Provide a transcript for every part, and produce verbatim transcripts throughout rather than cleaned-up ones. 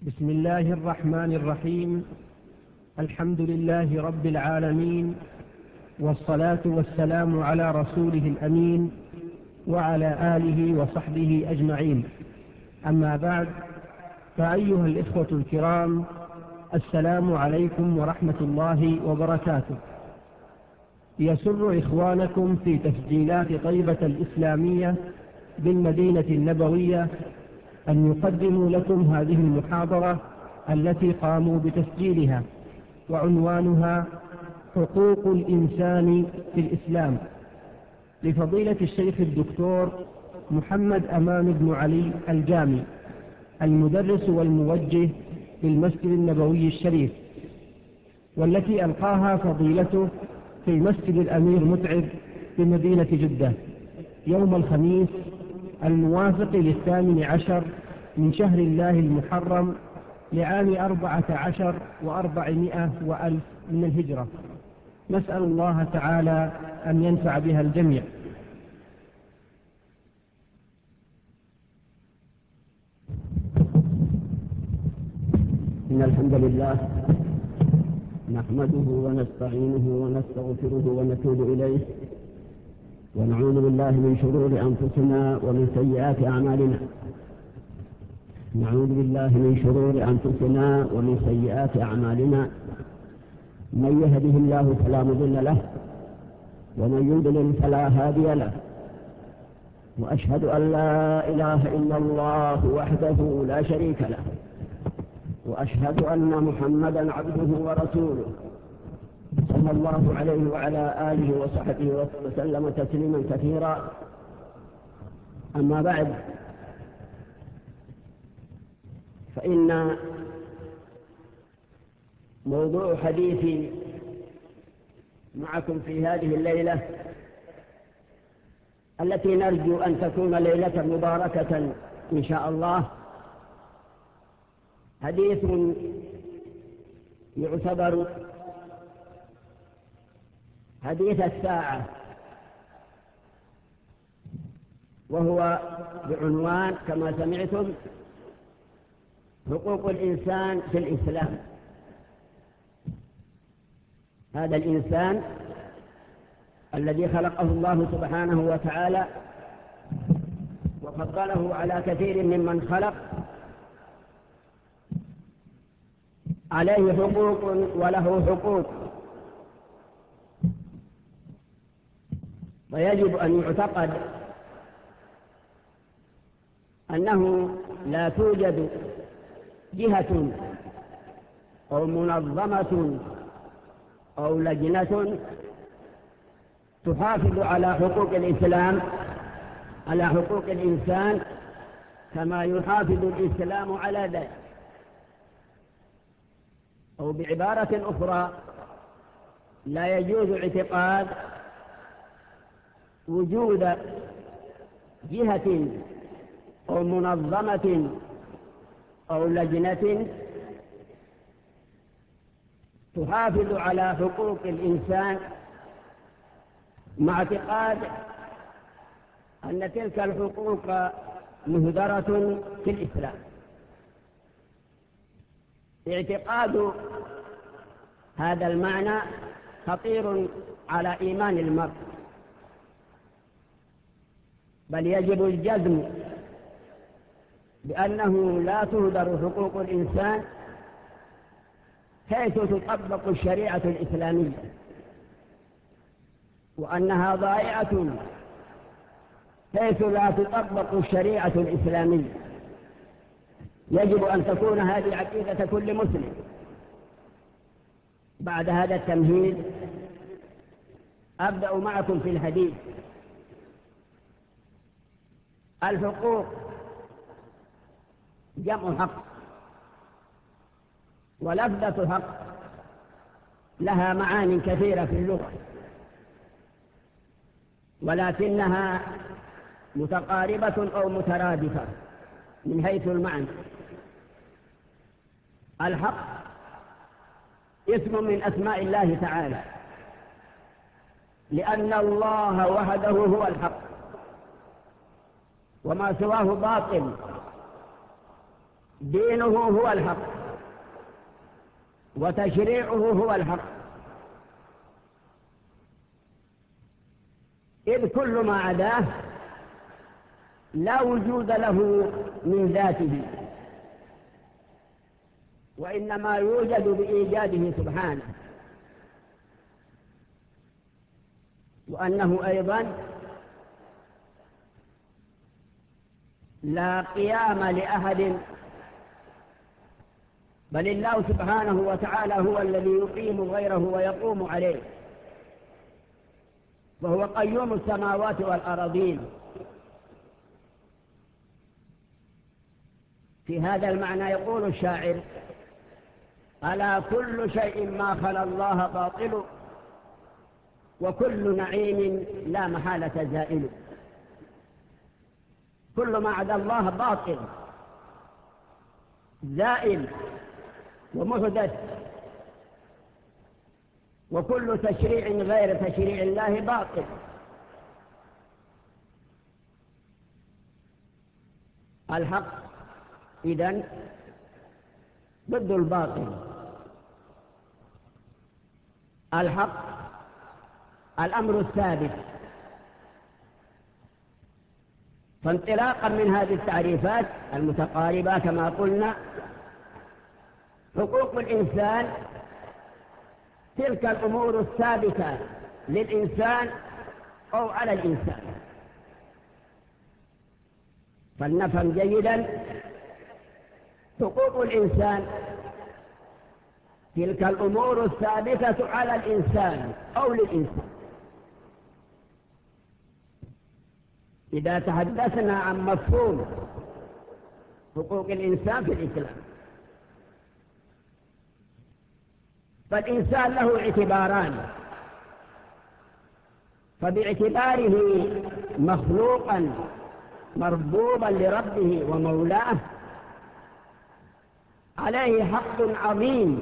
بسم الله الرحمن الرحيم. الحمد لله رب العالمين، والصلاة والسلام على رسوله الأمين وعلى آله وصحبه أجمعين. أما بعد، فأيها الإخوة الكرام، السلام عليكم ورحمة الله وبركاته. يسر إخوانكم في تسجيلات طيبة الإسلامية بالمدينة النبوية أن يقدموا لكم هذه المحاضرة التي قاموا بتسجيلها، وعنوانها حقوق الإنسان في الإسلام، لفضيلة الشيخ الدكتور محمد أمان بن علي الجامي، المدرس والموجه في المسجد النبوي الشريف، والتي ألقاها فضيلته في مسجد الأمير متعب بمدينة جدة يوم الخميس الموافق للثامن عشر من شهر الله المحرم لعام أربعة عشر وأربعمائة وألف من الهجرة. نسأل الله تعالى أن ينفع بها الجميع. إن الحمد لله نحمده ونستعينه ونستغفره ونتوب إليه، ونعوذ بالله من شرور أنفسنا ومن سيئات أعمالنا نعوذ بالله من شرور أنفسنا ومن سيئات أعمالنا من يهده الله فلا مضل له، ومن يضلل فلا هادي له، وأشهد أن لا إله إلا الله وحده لا شريك له، وأشهد أن محمدا عبده ورسوله صلى الله عليه وعلى آله وصحبه وسلم تسليما كثيرا. أما بعد، فإن موضوع حديثي معكم في هذه الليلة التي نرجو أن تكون ليلة مباركة إن شاء الله، حديث يعتبر حديث الساعة، وهو بعنوان كما سمعتم حقوق الإنسان في الإسلام. هذا الإنسان الذي خلقه الله سبحانه وتعالى وفضله على كثير ممن خلق، عليه حقوق وله حقوق، ويجب أن يعتقد أنه لا توجد جهة أو منظمة أو لجنة تحافظ على حقوق الإسلام على حقوق الإنسان كما يحافظ الإسلام على ذلك، أو بعبارة أخرى، لا يجوز اعتقاد وجود جهة أو منظمة أو لجنة تحافظ على حقوق الإنسان مع اعتقاد أن تلك الحقوق مهدرة في الإسلام. اعتقاد هذا المعنى خطير على إيمان المرء، بل يجب الجزم بأنه لا تهدر حقوق الإنسان حيث تطبق الشريعة الإسلامية، وأنها ضائعة حيث لا تطبق الشريعة الإسلامية. يجب أن تكون هذه عقيدة كل مسلم. بعد هذا التمهيد أبدأ معكم في الحديث. الحقوق جمع حق، ولفظة حق لها معاني كثيرة في اللغة، ولكنها متقاربة أو مترادفة من حيث المعنى. الحق اسم من أسماء الله تعالى، لأن الله وحده هو الحق، وما سواه باطل دينه هو الحق وتشريعه هو الحق، إذ كل ما عداه لا وجود له من ذاته، وإنما يوجد بإيجاده سبحانه، وأنه أيضا لا قيام لأحد، بل الله سبحانه وتعالى هو الذي يقيم غيره ويقوم عليه، وهو قيوم السماوات والأراضين. في هذا المعنى يقول الشاعر: ألا كل شيء ما خلا الله باطل، وكل نعيم لا محالة زائل. كل ما عدا الله باطل زائل ومحدث، وكل تشريع غير تشريع الله باطل. الحق إذن ضد الباطل. الحق الأمر الثابت. فانطلاقا من هذه التعريفات المتقاربة كما قلنا، حقوق الإنسان تلك الأمور الثابتة للإنسان أو على الإنسان. فلنفهم جيدا، حقوق الإنسان تلك الأمور الثابتة على الإنسان أو للإنسان. إذا تحدثنا عن مفهوم حقوق الإنسان في الإسلام، فالإنسان له اعتباران، فباعتباره مخلوقا مربوبا لربه ومولاه عليه حق عظيم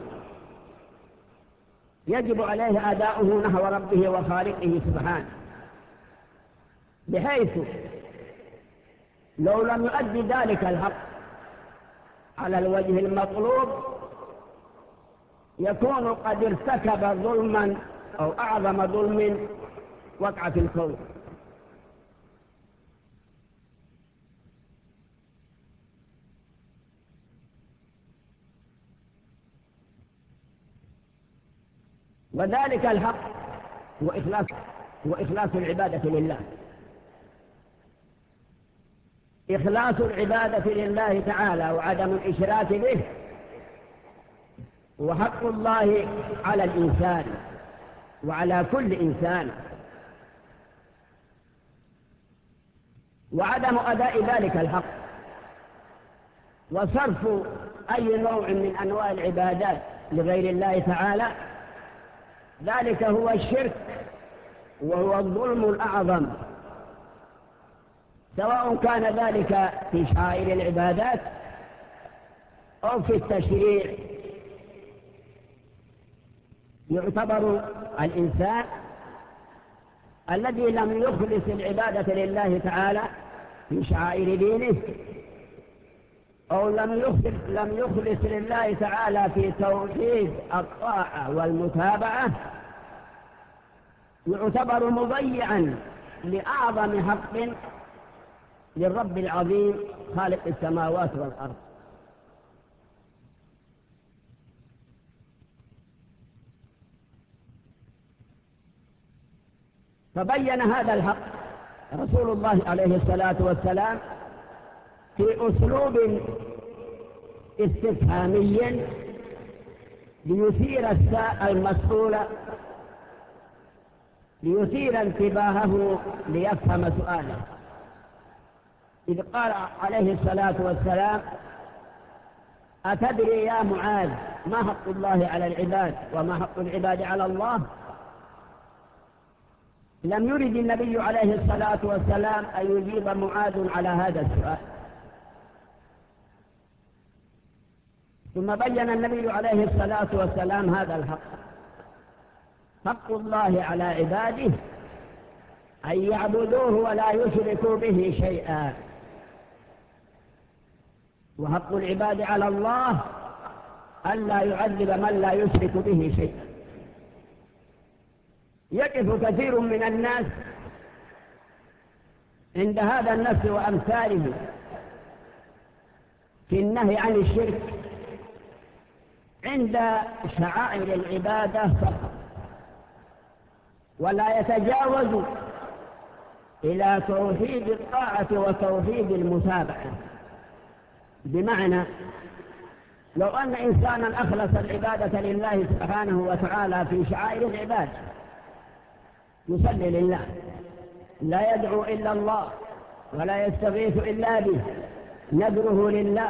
يجب عليه أداؤه نحو ربه وخالقه سبحانه، بحيث لو لم يؤدي ذلك الحق على الوجه المطلوب يكون قد ارتكب ظلما أو أعظم ظلم وقع في الكون. وذلك الحق هو إخلاص, هو إخلاص العبادة لله. إخلاص العبادة لله تعالى وعدم الإشراك به وحق الله على الإنسان وعلى كل إنسان، وعدم أداء ذلك الحق وصرف أي نوع من أنواع العبادات لغير الله تعالى، ذلك هو الشرك وهو الظلم الأعظم، سواء كان ذلك في شعائر العبادات أو في التشريع. يعتبر الإنسان الذي لم يخلص العبادة لله تعالى في شعائر دينه، أو لم يخلص, لم يخلص لله تعالى في توحيد الطاعة والمتابعة، يعتبر مضيعا لأعظم حق للرب العظيم خالق السماوات والأرض. فبين هذا الحق رسول الله عليه الصلاة والسلام في أسلوب استفهامي ليثير المسؤول ليثير انتباهه ليفهم سؤاله، إذ قال عليه الصلاة والسلام: أتدري يا معاذ ما حق الله على العباد وما حق العباد على الله؟ لم يرد النبي عليه الصلاة والسلام أن يجيب معاذ على هذا السؤال، ثم بين النبي عليه الصلاة والسلام هذا الحق: حق الله على عباده أن يعبدوه ولا يشركوا به شيئا، وحق العباد على الله ألا يعذب من لا يشرك به شيئا. يقف كثير من الناس عند هذا النفس وأمثاله في النهي عن الشرك عند شعائر العبادة فقط، ولا يتجاوز إلى توحيد الطاعة وتوحيد المتابعة. بمعنى لو أن إنسانا أخلص العبادة لله سبحانه وتعالى في شعائر العباد، يصلي لله، لا يدعو إلا الله ولا يستغيث إلا به، نذره لله،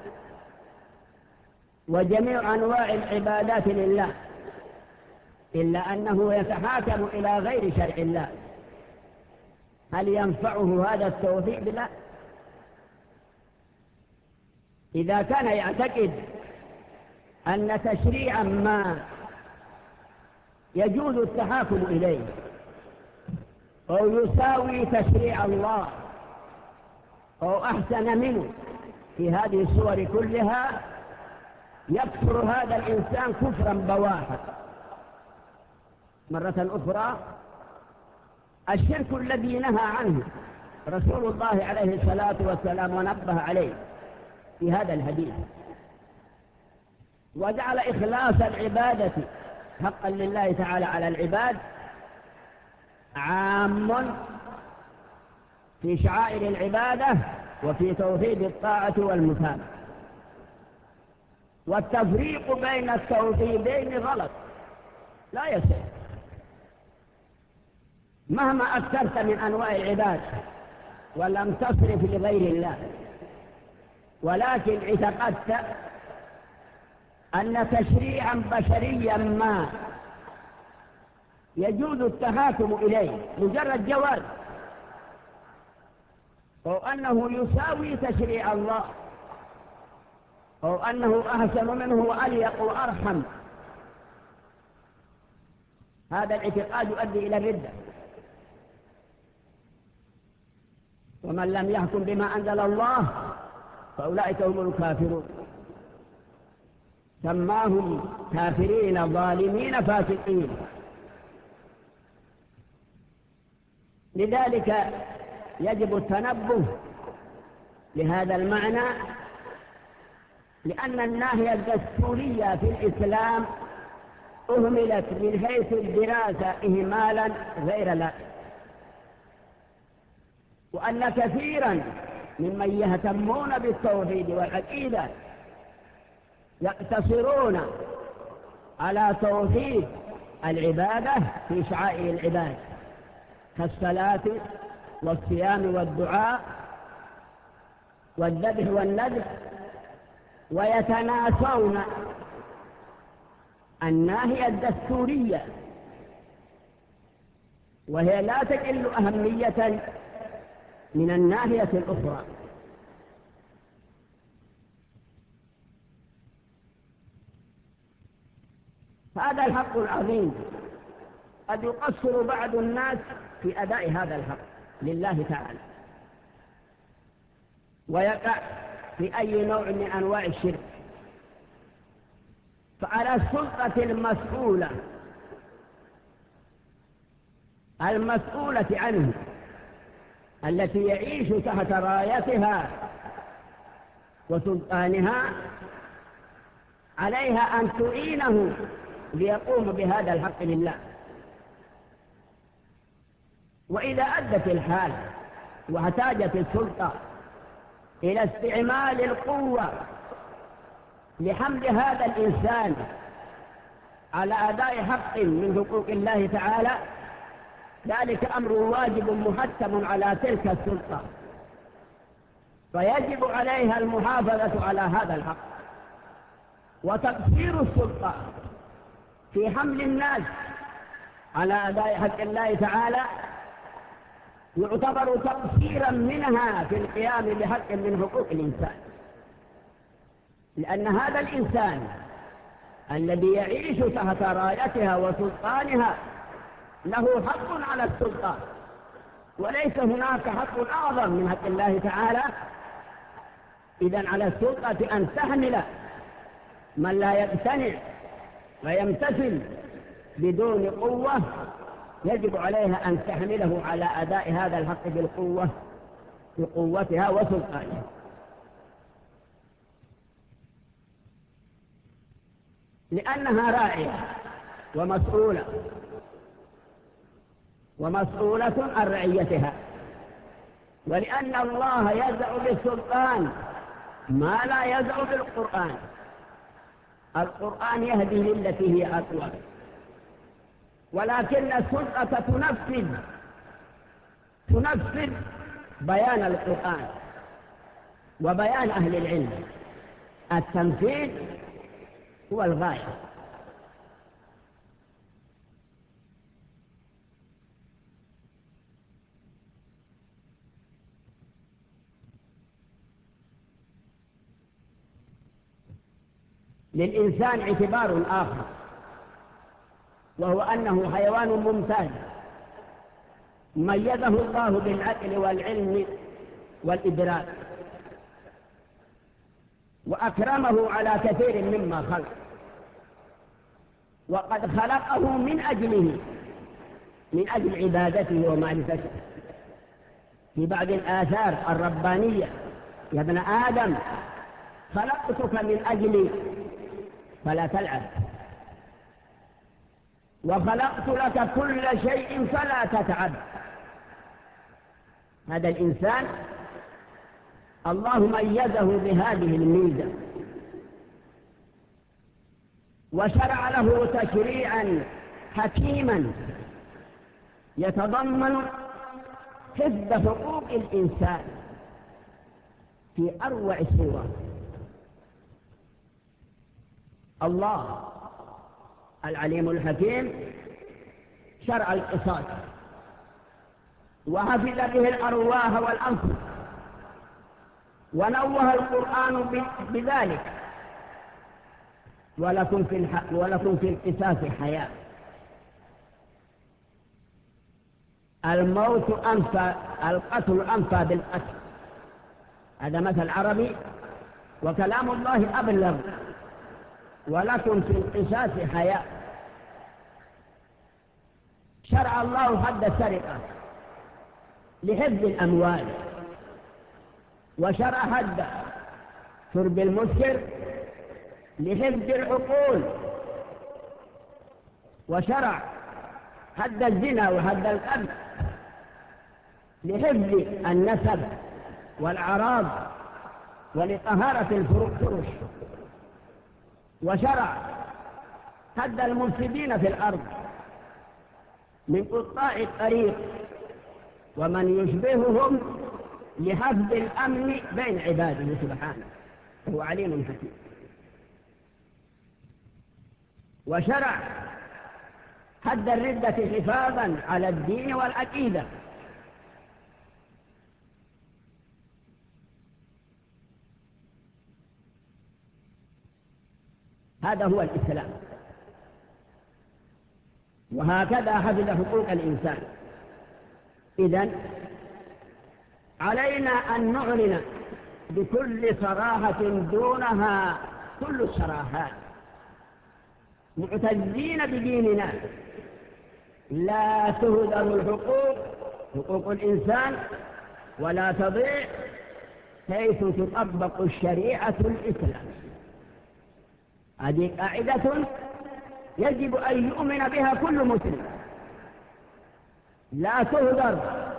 وجميع أنواع العبادات لله، إلا أنه يتحاكم إلى غير شرع الله، هل ينفعه هذا التوحيد؟ لا. إذا كان يعتقد أن تشريعا ما يجوز التحاكم إليه أو يساوي تشريع الله أو أحسن منه في هذه الصور كلها، يكفر هذا الإنسان كفرا بواحا. مرة أخرى، الشرك الذي نهى عنه رسول الله عليه الصلاة والسلام ونبه عليه في هذا الحديث، وجعل إخلاص العبادة حقا لله تعالى على العباد عام في شعائر العبادة وفي توحيد الطاعة والمتابعة. والتفريق بين التوحيدين غلط، لا يصح. مهما أكثرت من أنواع العباد ولم تصرف لغير الله، ولكن اعتقدت أن تشريعا بشريا ما يجوز التحاكم إليه مجرد جواز، أو أنه يساوي تشريع الله، أو أنه أحسن منه وأليق وأرحم، هذا الاعتقاد يؤدي إلى الردة. ومن لم يحكم بما أنزل الله فأولئك هم الكافرون، سماهم كافرين ظالمين فاسقين. لذلك يجب التنبه لهذا المعنى، لأن الناحية الدستورية في الإسلام أهملت من حيث الدراسة إهمالا غير لائق، وأن كثيرا ممن يهتمون بالتوحيد والعقيدة يقتصرون على توحيد العبادة في شعائر العباد كالصلاة والصيام والدعاء والذبح والنذر، ويتناسون الناحية الدستورية، وهي لا تقل أهمية من الناحية الأخرى. هذا الحق العظيم قد يقصر بعض الناس في أداء هذا الحق لله تعالى، ويقع في أي نوع من أنواع الشرك. فعلى السلطة المسؤولة المسؤولة عنه التي يعيش تحت رايتها وسلطانها، عليها أن تعينه ليقوم بهذا الحق لله. وإذا أدت الحال واحتاجت السلطة إلى استعمال القوة لحمل هذا الإنسان على أداء حق من حقوق الله تعالى، ذلك أمر واجب محتم على تلك السلطة، فيجب عليها المحافظة على هذا الحق. وتقصير السلطة في حمل الناس على أداء حق الله تعالى يعتبر تقصيرا منها في القيام بحق من حقوق الإنسان، لأن هذا الإنسان الذي يعيش تحت رايتها وسلطانها له حق على السلطة، وليس هناك حق أعظم من حق الله تعالى إذن على السلطة أن تحمل من لا يقتنع ويمتثل بدون قوة، يجب عليها أن تحمله على أداء هذا الحق بالقوة بقوتها وسلطانها. لأنها راعية ومسؤولة ومسؤولة عن رعيتها، ولأن الله يزع بالسلطان ما لا يزع بالقرآن. القرآن يهدي للتي هي أقوى، ولكن السلطة تنفذ تنفذ بيان القرآن وبيان أهل العلم. التنفيذ هو الغاية. للإنسان اعتبار آخر، وهو أنه حيوان ممتاز ميزه الله بالعقل والعلم والإدراك، وأكرمه على كثير مما خلق، وقد خلقه من أجله من أجل عبادته ومعرفته. في بعض الآثار الربانية: يا ابن آدم خلقتك من أجلي فلا تلعب، وخلقت لك كل شيء فلا تتعب. هذا الإنسان الله ميزه بهذه الميزة، وشرع له تشريعا حكيما يتضمن حفظ حقوق الإنسان في أروع صورة. الله العليم الحكيم شرع القصاص، وحفظ به الأرواح والأنفس، ونوه القرآن بذلك: ولكم في الحق ولكم في القصاص حياة. الموت أنفى، القتل أنفى بالقتل. هذا مثل عربي، وكلام الله أبلغ: ولكم في القصاص حياة. شرع الله حد السرقة لحفظ الأموال، وشرع حد شرب المسكر لحفظ العقول، وشرع حد الزنا وحد القتل لحفظ النسب والأعراض ولطهارة الفرش، وشرع حد المفسدين في الأرض من قطاع الطريق ومن يشبههم لحفظ الأمن بين عباده سبحانه، هو عليم حكيم. وشرع حد الردة حفاظا على الدين والعقيدة. هذا هو الإسلام، وهكذا حفظ حقوق الإنسان. إذن علينا أن نعلن بكل صراحة دونها كل الصراحات، معتزين بديننا: لا تهدر الحقوق، حقوق الإنسان، ولا تضيع حيث تطبق الشريعة الإسلامية. هذه قاعدة يجب أن يؤمن بها كل مسلم: لا تهدر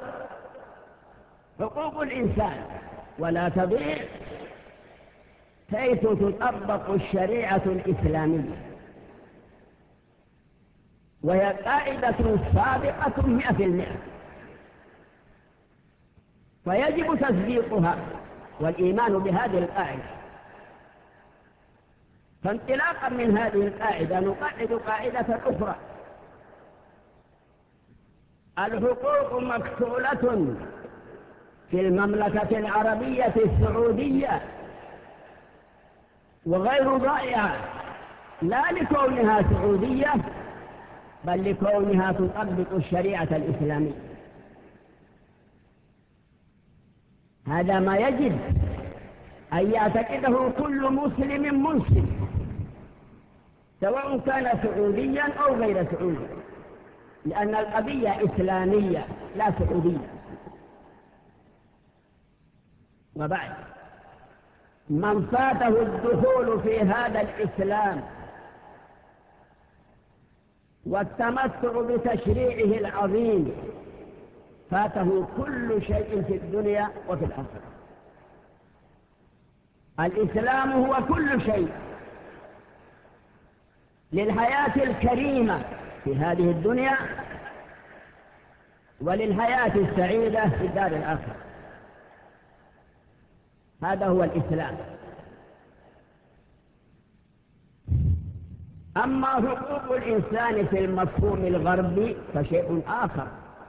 حقوق الإنسان ولا تضيع حيث تطبق الشريعة الإسلامية. وهي قاعدة سابقة مئة في المئة، فيجب تصديقها والإيمان بهذه القاعدة. فانطلاقا من هذه القاعدة نقعد قاعدة أخرى: الحقوق مكفولة في المملكة العربية السعودية وغير ضائعة، لا لكونها سعودية بل لكونها تطبق الشريعة الإسلامية. هذا ما يجب أن يعتقده كل مسلم منسلم، سواء كان سعوديا أو غير سعودي، لأن القضية إسلامية لا سعودية. وبعد، من فاته الدخول في هذا الإسلام والتمتع بتشريعه العظيم فاته كل شيء في الدنيا وفي الآخرة. الإسلام هو كل شيء للحياة الكريمة في هذه الدنيا وللحياة السعيدة في الدار الآخرة. هذا هو الإسلام. أما حقوق الإنسان في المفهوم الغربي فشيء آخر.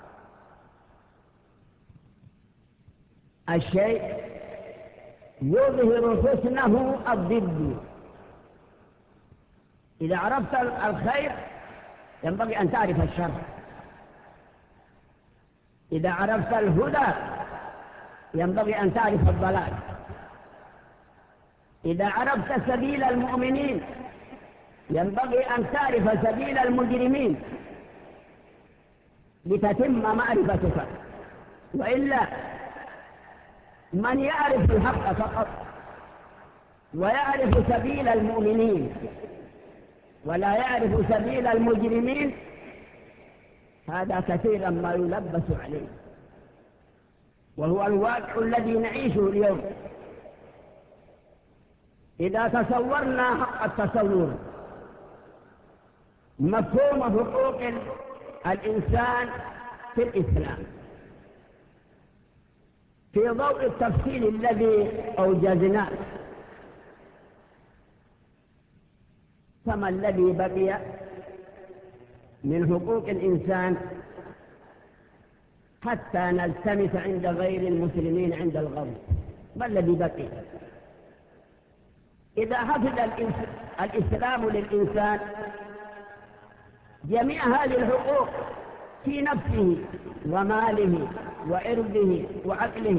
الشيء يظهر حسنه الضد. إذا عرفت الخير ينبغي أن تعرف الشر، إذا عرفت الهدى ينبغي أن تعرف الضلال، إذا عرفت سبيل المؤمنين ينبغي أن تعرف سبيل المجرمين لتتم معرفتك. وإلا من يعرف الحق فقط ويعرف سبيل المؤمنين ولا يعرف سبيل المجرمين هذا كثيرا ما يلبس عليه، وهو الواقع الذي نعيشه اليوم. إذا تصورنا حق التصور مفهوم حقوق الإنسان في الإسلام في ضوء التفصيل الذي أوجزناه، فما الذي بقي من حقوق الإنسان حتى نلتمس عند غير المسلمين عند الغرب؟ ما الذي بقي؟ إذا حفظ الإسلام للإنسان جميع هذه الحقوق في نفسه وماله وعرضه وعقله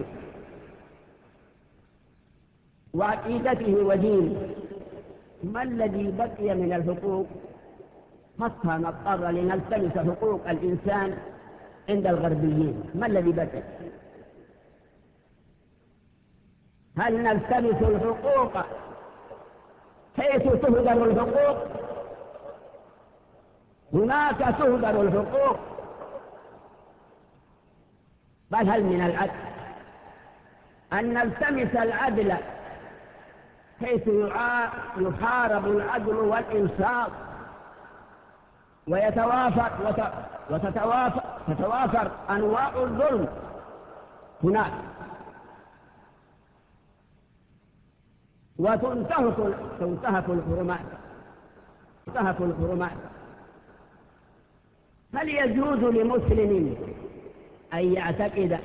وعقيدته ودينه، ما الذي بقي من الحقوق حتى نضطر لنلتمس حقوق الإنسان عند الغربيين؟ ما الذي بقي؟ هل نلتمس الحقوق حيث تهدر الحقوق؟ هناك تهدر الحقوق. بل هل من العدل أن نلتمس العدل حيث يحارب العدل والإنصاف ويتوافر وتتوافر تتوافر أنواع الظلم هناك، وتنتهك تنتهك الحرمات تنتهك الحرمات هل يجوز لمسلم أن يعتقد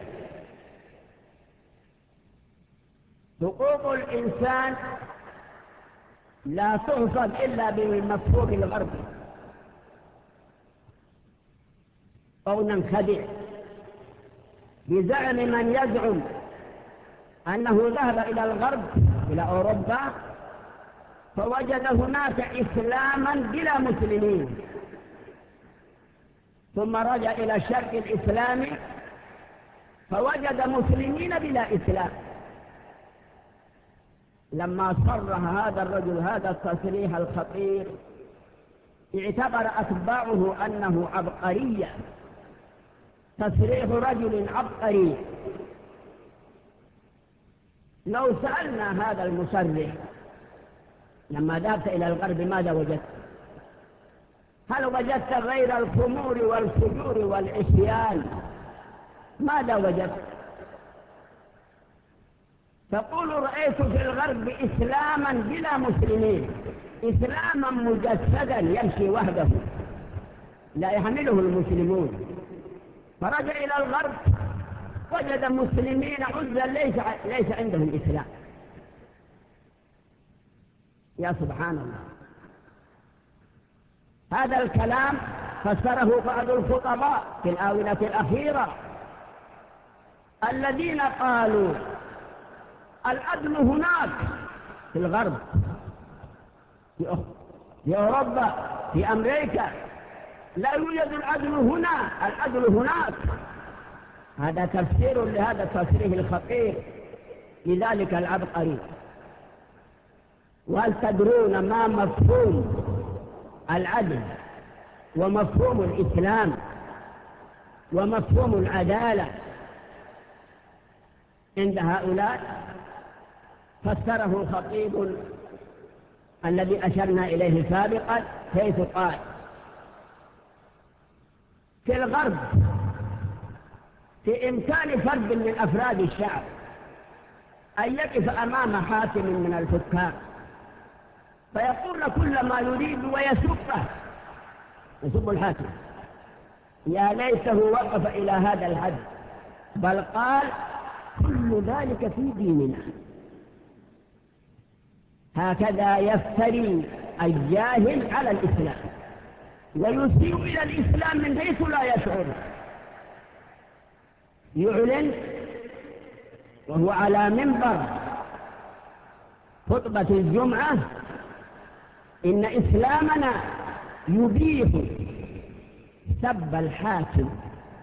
حقوق الإنسان لا تحفظ إلا بالمفهوم الغربي أو ننخدع بزعم من يزعم أنه ذهب إلى الغرب إلى أوروبا فوجد هناك إسلاما بلا مسلمين، ثم رجع إلى الشرق الإسلامي فوجد مسلمين بلا إسلام. لما صرح هذا الرجل هذا التصريح الخطير اعتبر أتباعه أنه عبقرية، تصريح رجل عبقري. لو سألنا هذا المصرح لما ذهبت إلى الغرب ماذا وجدت؟ هل وجدت غير الخمور والفجور والعصيان؟ ماذا وجدت؟ تقول رأيت في الغرب إسلاما بلا مسلمين، إسلاما مجسدا يمشي وحده لا يحمله المسلمون. فرجع إلى الغرب وجد مسلمين عزا ليس, ليس عندهم إسلام. يا سبحان الله، هذا الكلام فسره بعض الخطباء في الآونة الأخيرة الذين قالوا العدل هناك في الغرب، في أوروبا، في أمريكا. لا يوجد العدل هنا، العدل هناك. هذا تفسير لهذا التصريح الخطير لذلك العبقري. وهل تدرون ما مفهوم العدل ومفهوم الإسلام ومفهوم العدالة عند هؤلاء؟ فسره الخطيب الذي أشرنا إليه سابقا، حيث قال: في الغرب في إمكان فرد من أفراد الشعب أن يقف أمام حاكم من الحكام فيقول كل ما يريد ويسبه، يسب الحاكم. يا ليته وقف إلى هذا الحد، بل قال: كل ذلك في ديننا. هكذا يفتري الجاهل على الإسلام ويسيء إلى الإسلام من حيث لا يشعر. يعلن وهو على منبر خطبة الجمعة إن إسلامنا يبيح سب الحاكم.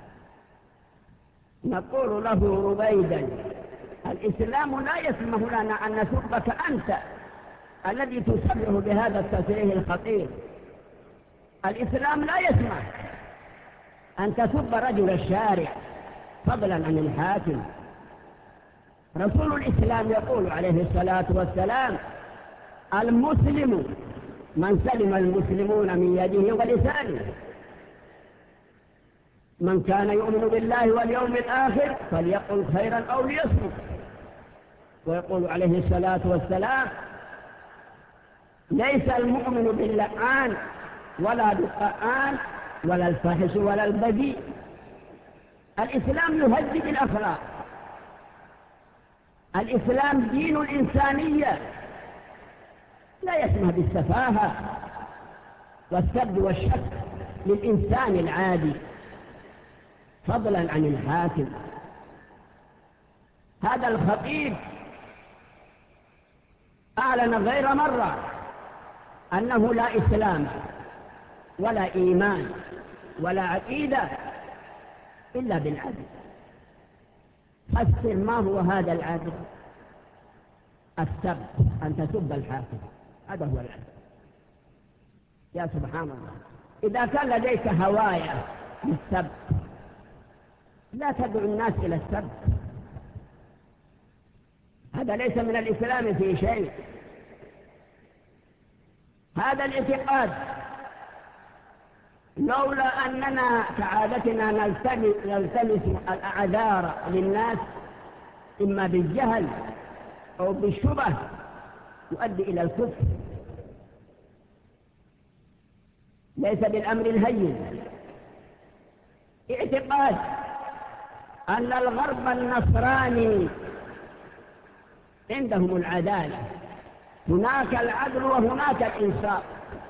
نقول له ربيدا: الإسلام لا يسمح لنا أن نسبك أنت الذي تسبح بهذا التصريح الخطير. الإسلام لا يسمح أن تسب رجل الشارع فضلا عن الحاكم. رسول الإسلام يقول عليه الصلاة والسلام: المسلم من سلم المسلمون من يده ولسانه، من كان يؤمن بالله واليوم الآخر فليقل خيرا أو ليصمت. ويقول عليه الصلاة والسلام: ليس المؤمن باللعان ولا بالطعان ولا الفاحش ولا البذيء. الإسلام يهذب الأخلاق. الإسلام دين الإنسانية، لا يسمح بالسفاهة والسب والشك للإنسان العادي فضلا عن الحاكم. هذا الخطيب أعلن غير مرة أنه لا إسلام ولا إيمان ولا عقيدة إلا بالعدل. فسر ما هو هذا العدل؟ السب، أن تسب الحاكم، هذا هو العدل. يا سبحان الله، إذا كان لديك هواية للسب لا تدعو الناس إلى السب، هذا ليس من الإسلام في شيء. هذا الاعتقاد لولا أننا كعادتنا نلتمس الأعذار للناس إما بالجهل أو بالشبه يؤدي إلى الكفر، ليس بالأمر الهين. اعتقاد أن الغرب النصراني عندهم العدالة، هناك العدل وهناك الإنصاف،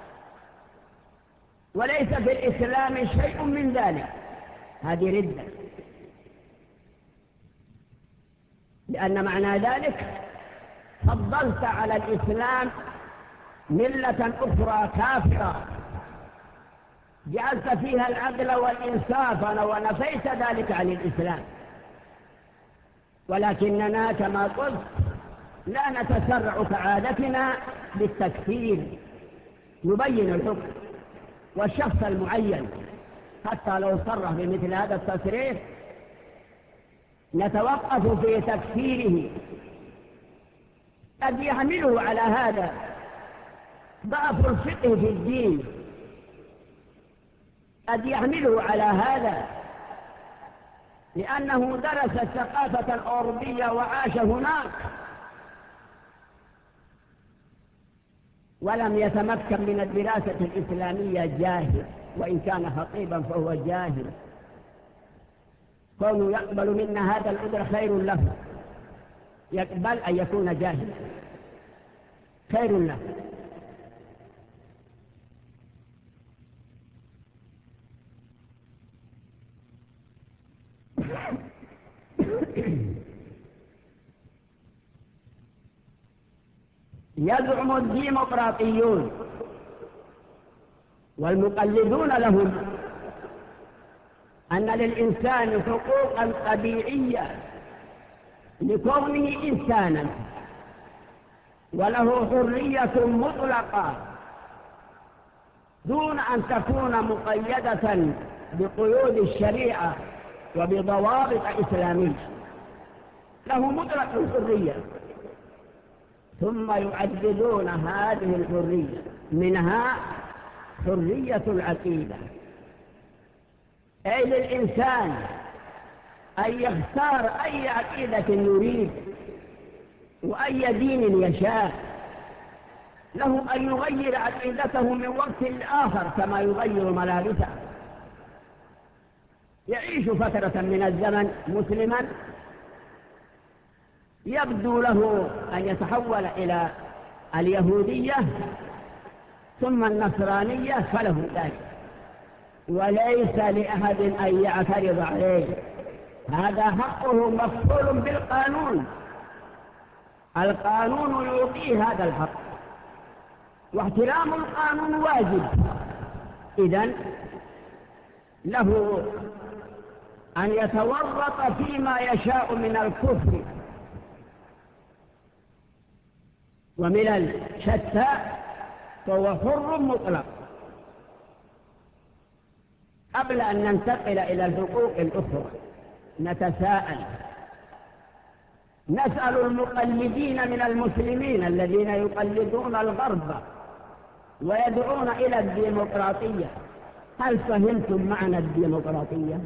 وليس في الإسلام شيء من ذلك. هذه ردة، لأن معنى ذلك فضلت على الإسلام ملة أخرى كافرة جعلت فيها العدل والإنصاف ونفيت ذلك عن الإسلام. ولكننا كما قلت لا نتسرع كعادتنا بالتكفير، نبين الحكم والشخص المعين حتى لو صرح بمثل هذا التصريح نتوقف في تكفيره. قد يحمله على هذا ضعف الفقه في الدين، قد يحمله على هذا لأنه درس الثقافة الأوروبية وعاش هناك ولم يتمكن من الدراسة الإسلامية، جاهل، وإن كان خطيبا فهو جاهل. كونه يقبل منا هذا العذر خير له، يقبل أن يكون جاهلا خير له. يزعم الديمقراطيون والمقلدون لهم أن للإنسان حقوقا طبيعية لكونه إنسانا، وله حرية مطلقة دون أن تكون مقيدة بقيود الشريعة وبضوابط إسلامية، له مطلق الحرية. ثم يعددون هذه الحرية، منها حرية العقيدة، أي للإنسان أن يختار أي عقيدة يريد وأي دين يشاء، له أن يغير عقيدته من وقت لآخر كما يغير ملابسه، يعيش فترة من الزمن مسلما، يبدو له أن يتحول إلى اليهودية ثم النصرانية، فله ذلك، وليس لأحد أن يعترض عليه، هذا حقه مفعول بالقانون، القانون يعطيه هذا الحق، واحترام القانون واجب. إذن له أن يتورط فيما يشاء من الكفر ومن الشتى، فهو حر مطلق. قبل أن ننتقل إلى الحقوق الأخرى نتساءل، نسأل المقلدين من المسلمين الذين يقلدون الغرب ويدعون إلى الديمقراطية، هل فهمتم معنى الديمقراطية؟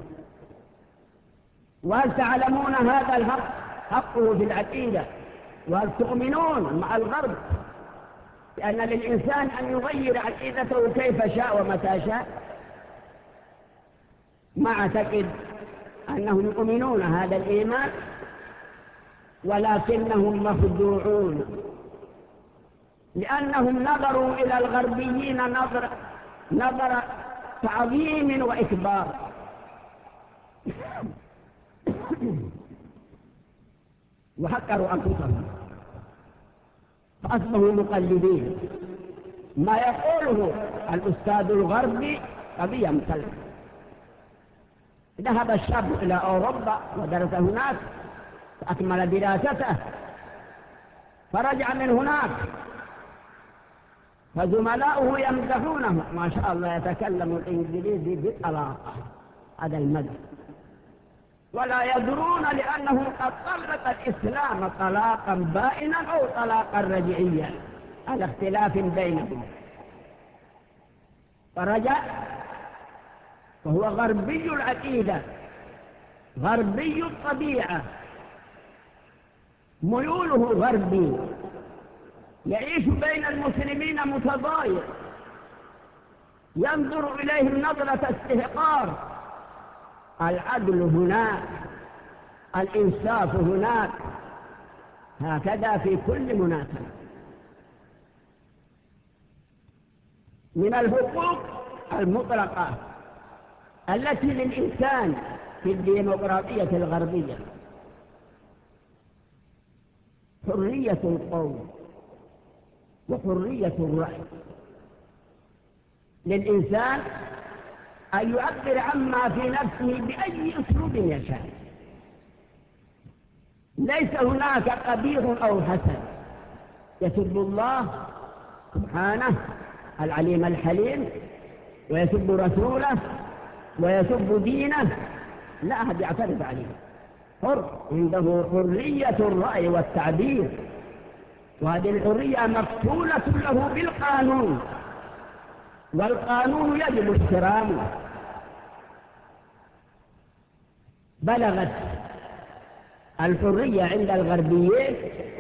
وهل تعلمون هذا الحق حقه في العقيدة؟ وهل تؤمنون مع الغرب بأن للإنسان أن يغير عقيدته كيف شاء ومتى شاء؟ ما أعتقد أنهم يؤمنون هذا الإيمان، ولكنهم مخدوعون، لأنهم نظروا إلى الغربيين نظر, نظر تعظيم وإكبار، وحقروا أنفسهم فأصبحوا مقلدين. ما يقوله الأستاذ الغربي قضية مسلمة. ذهب الشاب إلى أوروبا ودرس هناك، أكمل دراسته، فرجع من هناك فزملاؤه يمدحونه، ما شاء الله يتكلم الإنجليزي بطلاقة، هذا المدح، ولا يدرون لأنه قد طلق الإسلام طلاقا بائنا أو طلاقا رجعيا على اختلاف بينهم. فرجع وهو غربي العقيدة، غربي الطبيعة، ميوله غربي، يعيش بين المسلمين متضايق، ينظر إليهم نظرة استحقار، العدل هناك، الإنصاف هناك، هكذا في كل مناسبة. من الحقوق المطلقة التي للإنسان في الديمقراطية الغربية حرية القول وحرية الرأي، للإنسان أن يعبر عما في نفسه بأي أسلوب يشاء، ليس هناك قبيح أو حسن، يسب الله سبحانه العليم الحليم، ويسب رسوله، ويسب دينه، لا أحد يعترض عليه، حر، عنده حرية الرأي والتعبير، وهذه الحرية مقتولة له بالقانون، والقانون يجب احترامه. بلغت الحرية عند الغربيين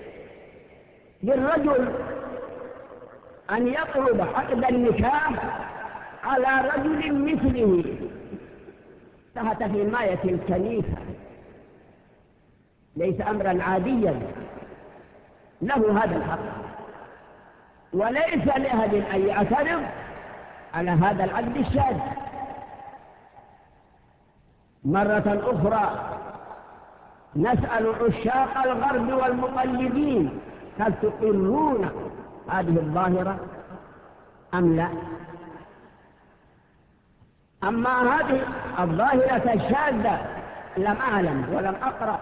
للرجل أن يطلب عقد النكاح على رجل مثله تحت حماية الكنيسة، ليس أمرا عاديا، له هذا الحق، وليس لأحد أن يعترض على هذا العقد الشاذ. مرة أخرى نسأل عشاق الغرب والمقلدين، هل تقرون هذه الظاهرة أم لا؟ أما هذه الظاهرة الشاذة لم أعلم ولم أقرأ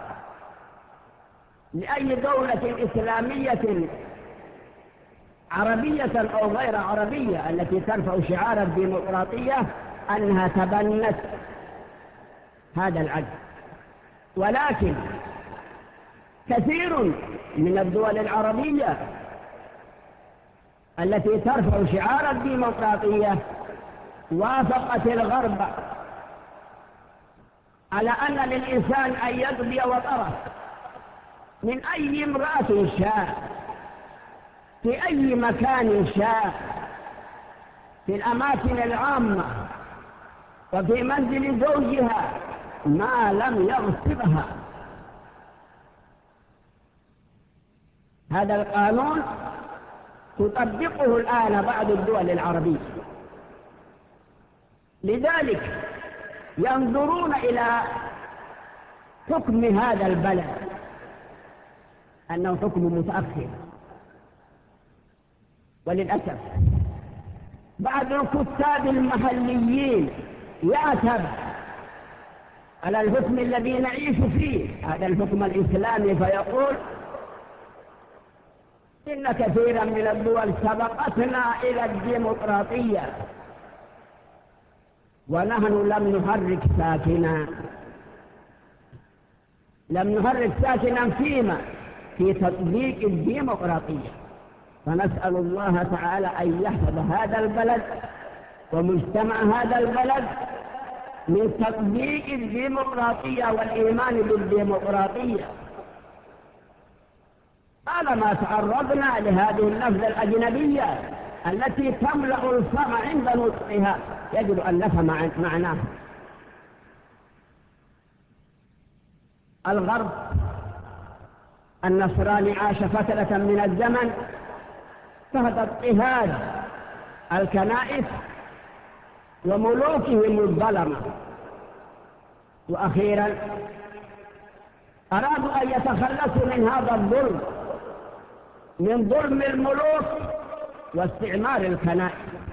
لأي دولة إسلامية عربية أو غير عربية التي ترفع شعار الديمقراطية أنها تبنت هذا العدل، ولكن كثير من الدول العربية التي ترفع شعار الديمقراطية وافقت الغرب على أن للإنسان أن يقضي وطره من أي امرأة شاء في أي مكان شاء في الأماكن العامة وفي منزل زوجها ما لم يغصبها. هذا القانون تطبقه الآن بعض الدول العربية، لذلك ينظرون إلى حكم هذا البلد أنه حكم متأخر. وللأسف بعض الكتاب المحليين يعتب على الحكم الذي نعيش فيه، هذا الحكم الإسلامي، فيقول إن كثيرا من الدول سبقتنا إلى الديمقراطية ونحن لم نحرك ساكنا لم نحرك ساكنا فيما في تطبيق الديمقراطية. فنسأل الله تعالى أن يحفظ هذا البلد ومجتمع هذا البلد من تطبيق الديمقراطية والإيمان بالديمقراطية. طالما تعرضنا لهذه اللفظة الأجنبية التي تملأ الفم عند نطقها يجب أن نفهم معناها. الغرب النصراني عاش فترة من الزمن تحت اضطهاد الكنائس وملوكهم الظلمة، وأخيرا أرادوا أن يتخلصوا من هذا الظلم، من ظلم الملوك واستعمار الكنائس.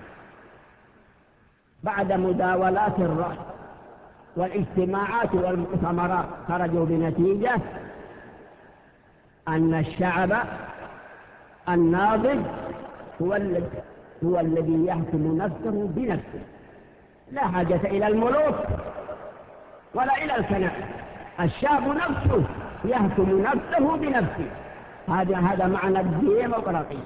بعد مداولات الرأي والاجتماعات والمؤتمرات خرجوا بنتيجة أن الشعب الناضج هو الذي هو الذي يحكم نفسه بنفسه، لا حاجة إلى الملوك ولا إلى الكنائس. الشعب نفسه يحكم نفسه بنفسه. هذا هذا معنى الديمقراطية.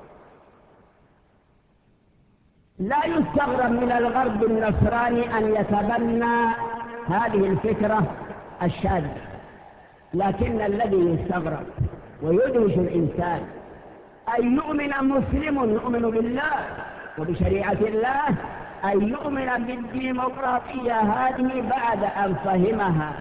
لا يستغرب من الغرب النصراني أن يتبنى هذه الفكرة الشاذة، لكن الذي يستغرب ويدهش الإنسان أن يؤمن مسلم يؤمن بالله وبشريعة الله أن يؤمن بالديمقراطية هذه بعد أن فهمها.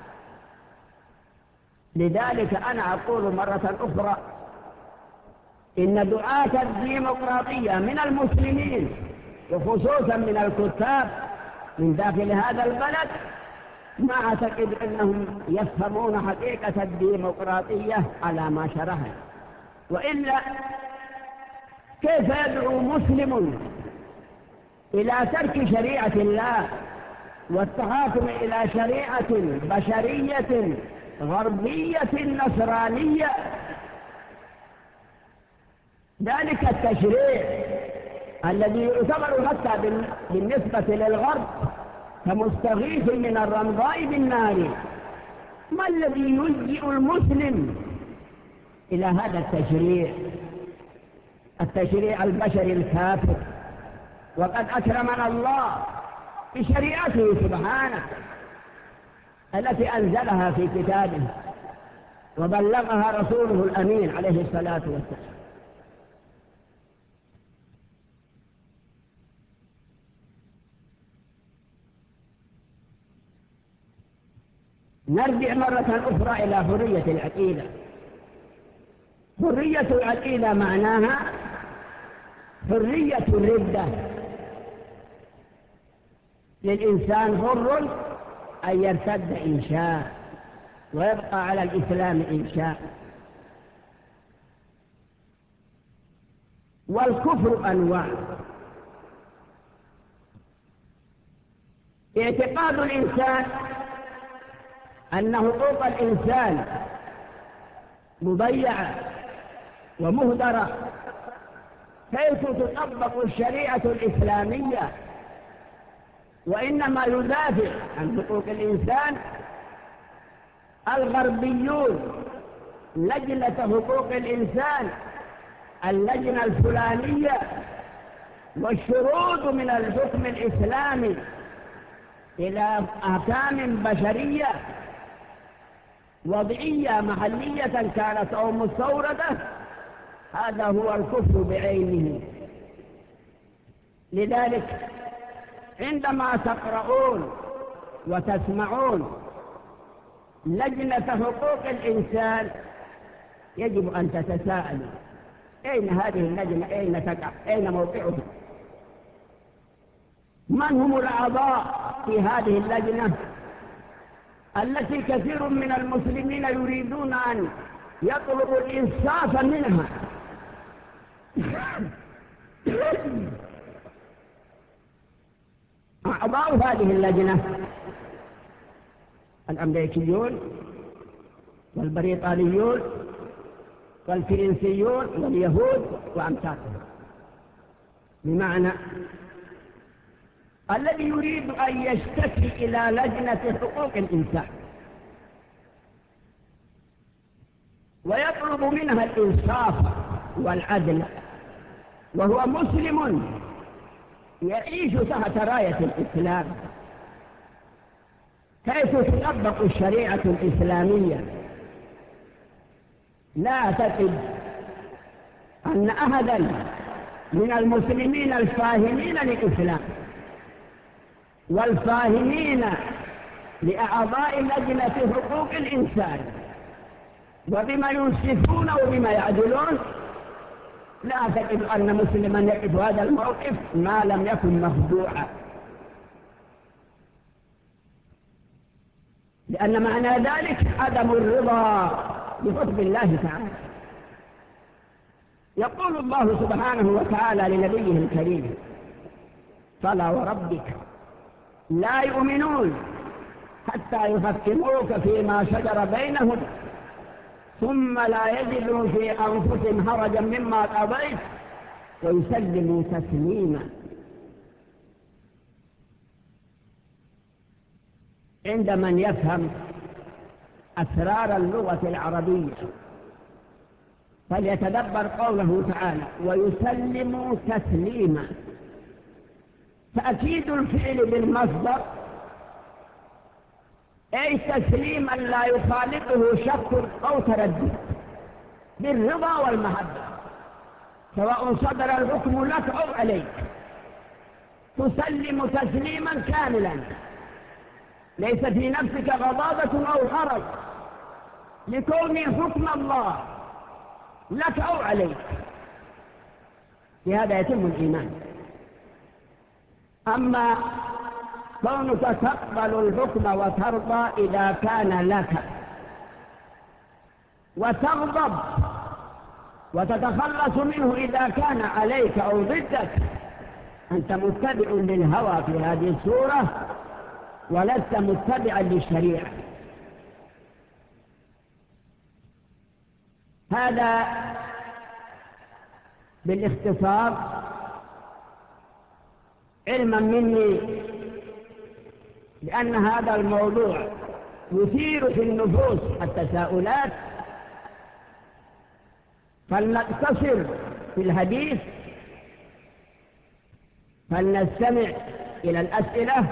لذلك أنا أقول مرة أخرى إن دعاة الديمقراطية من المسلمين وخصوصا من الكتاب من داخل هذا البلد ما أعتقد أنهم يفهمون حقيقة الديمقراطية على ما شرحها. وإلا كيف يدعو مسلم إلى ترك شريعة الله والتحاكم إلى شريعة بشرية غربية نصرانية؟ ذلك التشريع الذي يعتبر حتى بالنسبة للغرب كمستغيث من الرمضاء بالنار، ما الذي يلجئ المسلم إلى هذا التشريع؟ التشريع البشري الكافر. وقد أكرمنا الله بشريعته سبحانه التي أنزلها في كتابه وبلغها رسوله الأمين عليه الصلاة والسلام. نرجع مرة أخرى إلى حرية العقيدة. حرية العقيدة معناها حرية الردة. للإنسان حر أن يرتد إن شاء ويبقى على الإسلام إن شاء. والكفر أنواع. اعتقاد الإنسان أن حقوق الإنسان مضيعة ومهدرة، حيث تطبق الشريعة الإسلامية، وإنما يدافع عن حقوق الإنسان الغربيون، لجنة حقوق الإنسان، اللجنة الفلانية، والشروط من الحكم الإسلامي إلى أحكام بشرية وضعية محلية كانت أو مستوردة. هذا هو الكفر بعينه. لذلك عندما تقرؤون وتسمعون لجنة حقوق الإنسان يجب أن تتساءلوا: أين هذه اللجنة؟ أين تقع؟ أين موقعها؟ من هم الأعضاء في هذه اللجنة التي كثير من المسلمين يريدون أن يطلبوا الإنصاف منها؟ أعضاء هذه اللجنة الأمريكيون والبريطانيون والفرنسيون واليهود وأمثالهم، بمعنى الذي يريد أن يشتكي إلى لجنة حقوق الإنسان ويطلب منها الإنصاف والعدل، وهو مسلم يعيش تحت راية الإسلام حيث تطبق الشريعة الإسلامية، لا أعتقد أن أحدا من المسلمين الفاهمين للإسلام والفاهمين لأعضاء لجنة حقوق الإنسان وبما ينصفون وبما يعدلون، لا أعتقد أن مسلما يقف هذا الموقف ما لم يكن مخدوعا، لأن معنى ذلك عدم الرضا بحكم الله تعالى. يقول الله سبحانه وتعالى لنبيه الكريم: فلا وربك لا يؤمنون حتى يحكموك فيما شجر بينهم ثم لا يجدوا في أنفسهم حرجا مما قضيت ويسلموا تسليما. عند من يفهم أسرار اللغة العربية فليتدبر قوله تعالى: ويسلموا تسليما. تأكيد الفعل بالمصدر، أي تسليما لا يخالطه شك أو تردد، بالرضا والمحبة، سواء صدر الحكم لك أو عليك، تسلم تسليما كاملا، ليس في نفسك غضاضة أو حرج لكون حكم الله لك أو عليك. بهذا يتم الإيمان. أما كونك تقبل الحكم وترضى إذا كان لك، وتغضب وتتخلص منه إذا كان عليك أو ضدك، أنت متبع للهوى في هذه الصورة ولست متبعا للشريعة. هذا بالاختصار علما مني لأن هذا الموضوع يثير في النفوس التساؤلات، فلنقتصر في الحديث، فلنستمع إلى الأسئلة،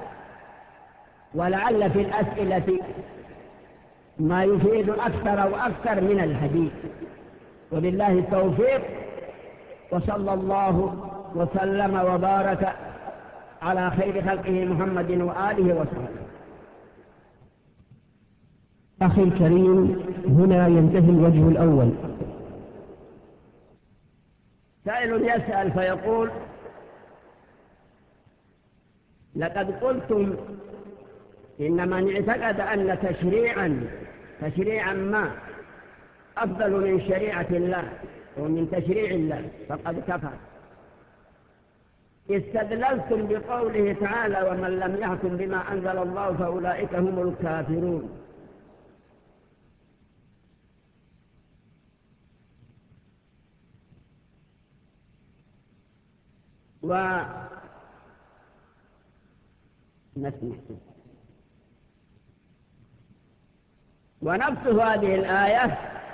ولعل في الأسئلة ما يفيد أكثر وأكثر من الحديث. وبالله التوفيق، وصلى الله وسلم وبارك على خير خلقه محمد وآله وسلم. أخي الكريم، هنا ينتهي الوجه الأول. سائل يسأل فيقول: لقد قلتم إن من اعتقد أن تشريعا تشريعا ما أفضل من شريعة الله ومن تشريع الله فقد كفر. استدللتم بقوله تعالى ومن لم يحكم بما أنزل الله فأولئك هم الكافرون. و ونفس هذه الآية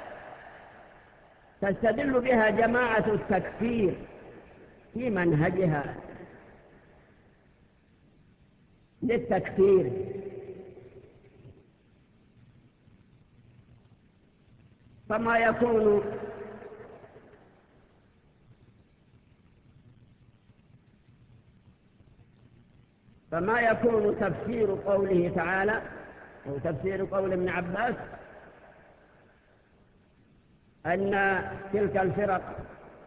تستدل بها جماعة التكفير في منهجها للتكفير، فما يكون فما يكون تفسير قوله تعالى أو تفسير قول ابن عباس أن تلك الفرق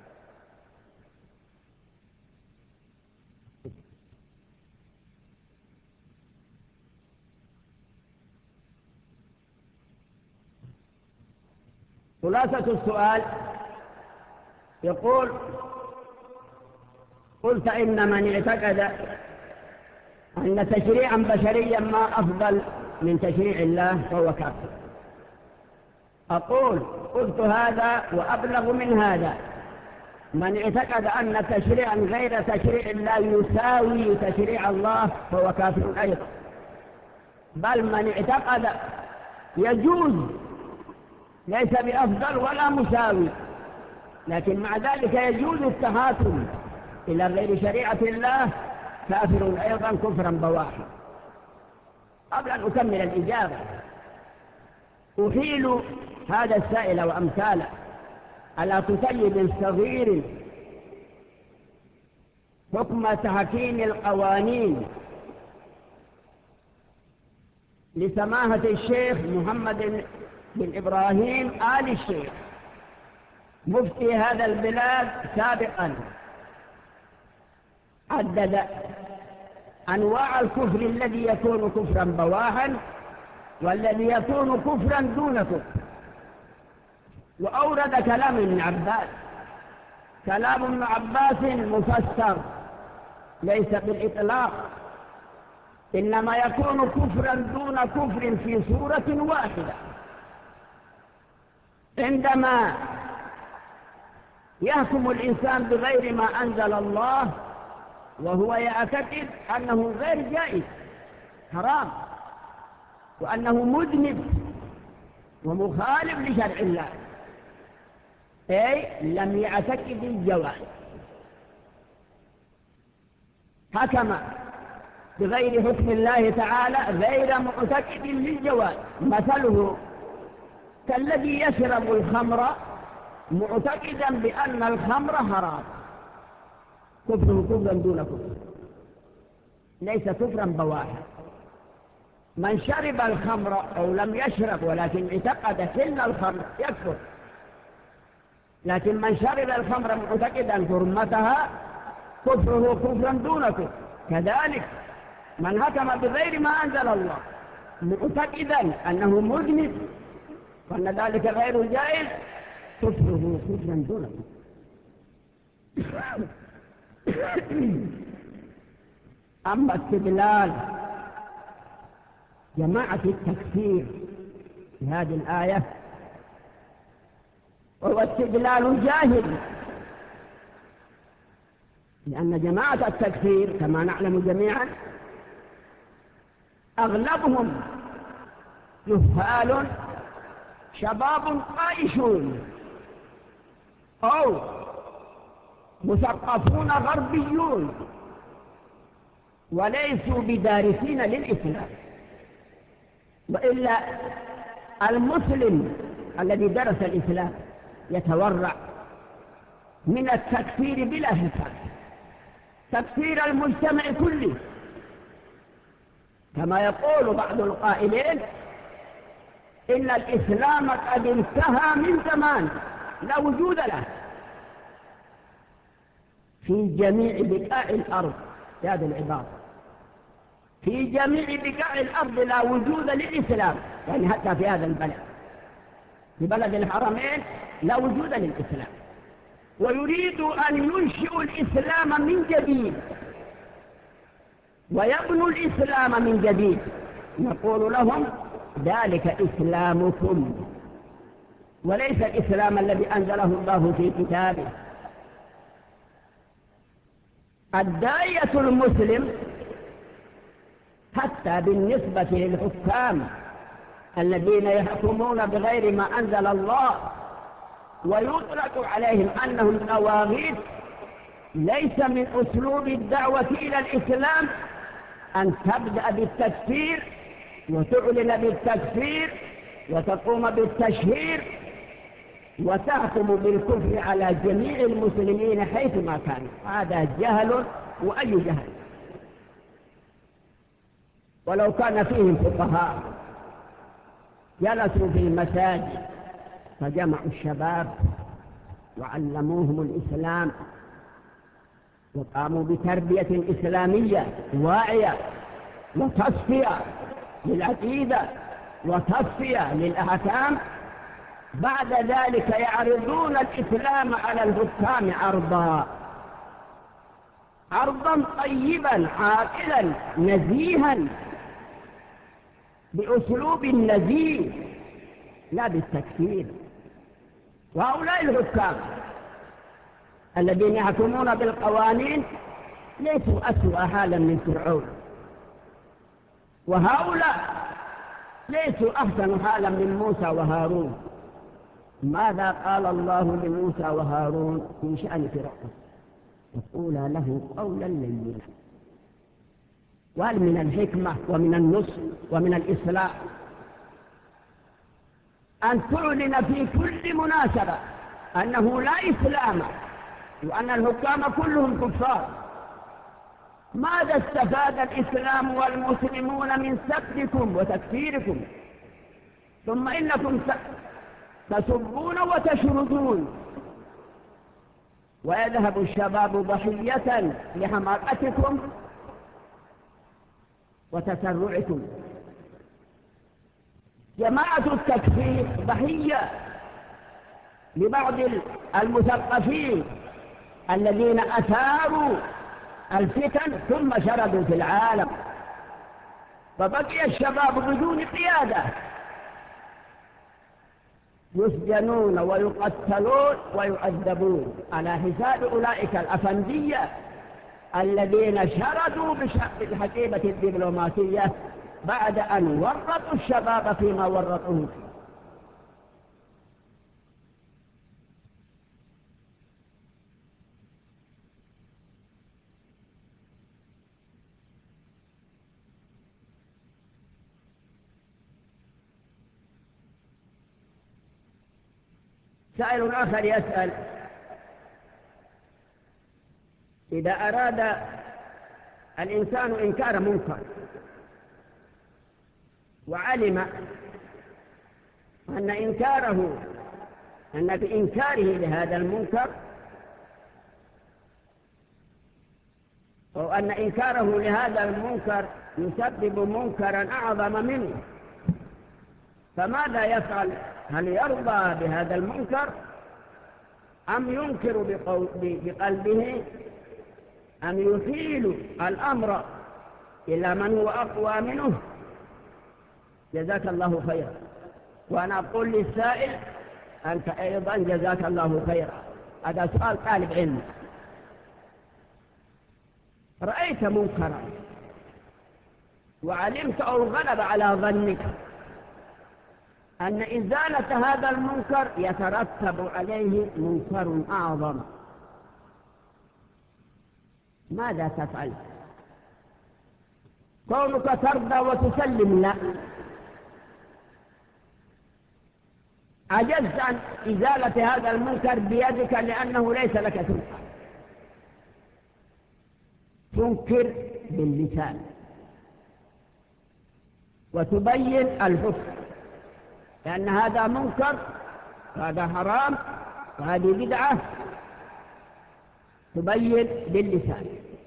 خلاصة السؤال يقول قلت إن من اعتقد أن تشريعا بشريا ما أفضل من تشريع الله فهو كافر. أقول قلت هذا وأبلغ من هذا، من اعتقد أن تشريعا غير تشريع الله يساوي تشريع الله فهو كافر أيضا، بل من اعتقد يجوز ليس بأفضل ولا مساوي، لكن مع ذلك يجوز التهاكم إلى غير شريعة الله كافر أيضا كفرا بواحا. قبل أن أكمل الإجابة أحيل هذا السائل وأمثاله على كتيب صغير حكم تحكيم القوانين لسماحة الشيخ محمد بن إبراهيم آل الشيخ مفتي هذا البلاد سابقا، عدد أنواع الكفر الذي يكون كفرا بواحا والذي يكون كفرا دون كفر، وأورد كلام ابن عباس. كلام ابن عباس مفسر ليس بالإطلاق، إنما يكون كفرا دون كفر في صورة واحدة. عندما يحكم الإنسان بغير ما أنزل الله وهو يعتقد أنه غير جائز حرام وأنه مذنب ومخالف لشرع الله، أي لم يعتقد الجواز، حكم بغير حكم الله تعالى غير معتقد للجواز. مثله كالذي يشرب الخمر معتقدا بأن الخمر حرام، كفره كفرا دون كفر ليس كفرا بواحا. من شرب الخمر أو لم يشرب ولكن اعتقد حل الخمر يكفر، لكن من شرب الخمر معتقدا حرمتها كفره كفرا دون كفر. كذلك من حكم بغير ما أنزل الله معتقدا أنه مذنب وأن ذلك غير جائز كفره كفرا دون كفر. أما استدلال جماعة التكفير في هذه الآية وهو استدلال جاهل، لأن جماعة التكفير كما نعلم جميعا أغلبهم جهال شباب قائشون أو مثقفون غربيون وليسوا بدارسين للإسلام. وإلا المسلم الذي درس الإسلام يتورع من التكفير بلا حساب، تكفير المجتمع كله، كما يقول بعض القائلين إن الإسلام قد انتهى من زمان لا وجود له في جميع بقاع الأرض. هذه العبارة في جميع بقاع الأرض لا وجود للإسلام، يعني حتى في هذا البلد في بلد الحرمين لا وجود للإسلام. ويريد أن ينشئوا الإسلام من جديد ويبنوا الإسلام من جديد، نقول لهم ذلك إسلامكم وليس الإسلام الذي أنزله الله في كتابه. الداعية المسلم حتى بالنسبة للحكام الذين يحكمون بغير ما أنزل الله ويطلق عليهم أنهم طواغيت، ليس من أسلوب الدعوة إلى الإسلام أن تبدأ بالتكفير وتعلن بالتكفير وتقوم بالتشهير وتحكم بالكفر على جميع المسلمين حيثما كانوا. هذا جهل، وأي جهل، ولو كان فيهم فقهاء جلسوا في المساجد فجمعوا الشباب وعلموهم الإسلام وقاموا بتربية إسلامية واعية وتصفية للعقيدة وتصفية للأحكام، بعد ذلك يعرضون الإسلام على الحكام عرضا عرضا طيبا عاقلا نزيها بأسلوب نزيه لا بالتكفير. وهؤلاء الحكام الذين يحكمون بالقوانين ليسوا أسوأ حالا من فرعون، وهؤلاء ليسوا أحسن حالا من موسى وهارون. ماذا قال الله لموسى وهارون في شأن فرعون؟ وقولا له قولا لينا. وهل من الحكمة ومن النصح ومن الإصلاح أن تعلن في كل مناسبة أنه لا إسلام وأن الحكام كلهم كفار؟ ماذا استفاد الإسلام والمسلمون من سبكم وتكفيركم؟ ثم إنكم تسبون وتشردون، ويذهب الشباب ضحية لحماقتكم وتسرعكم. جماعة التكفير ضحية لبعض المثقفين الذين أثاروا الفتن ثم شردوا في العالم، فبقي الشباب بدون قيادة يسجنون ويقتلون ويعذبون على حساب أولئك الأفندية الذين شردوا بالحقيبة الدبلوماسية بعد أن ورطوا الشباب فيما ورطوه فيه. سائل آخر يسأل: إذا أراد الإنسان إنكار منكر وعلم أن إنكاره أن بإنكاره لهذا المنكر أو أن إنكاره لهذا المنكر يسبب منكرا أعظم منه، فماذا يفعل؟ هل يرضى بهذا المنكر أم ينكر بقلبه أم يحيل الأمر إلى من هو أقوى منه؟ جزاك الله خيرا. وأنا أقول للسائل أنت أيضا جزاك الله خيرا. هذا سؤال طالب علم. رأيت منكرا وعلمت أو غلب على ظنك أن إزالة هذا المنكر يترتب عليه منكر أعظم، ماذا تفعل؟ كونك ترضى وتسلم؟ لا، عجزت عن إزالة هذا المنكر بيدك لأنه ليس لك سلطة، تنكر باللسان وتبين الحكم لأن هذا منكر وهذا حرام وهذه بدعة، تبين باللسان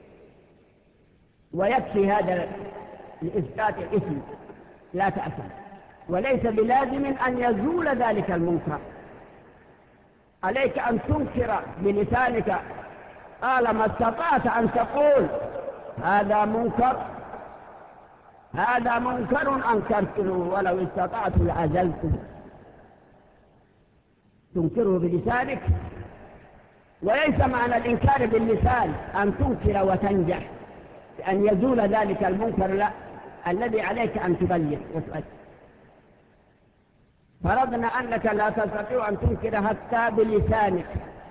ويكفي هذا لإثبات الإثم لا تأثم، وليس بلازم أن يزول ذلك المنكر. عليك أن تنكر بلسانك طالما استطعت أن تقول هذا منكر هذا منكر أنكرته ولو استطعت لأزلته. تنكره بلسانك، وليس معنى الإنكار باللسان أن تنكر وتنجح بأن يزول ذلك المنكر، لا، الذي عليك أن تبلغ وتؤدي. فرضنا أنك لا تستطيع أن تنكر حتى بلسانك،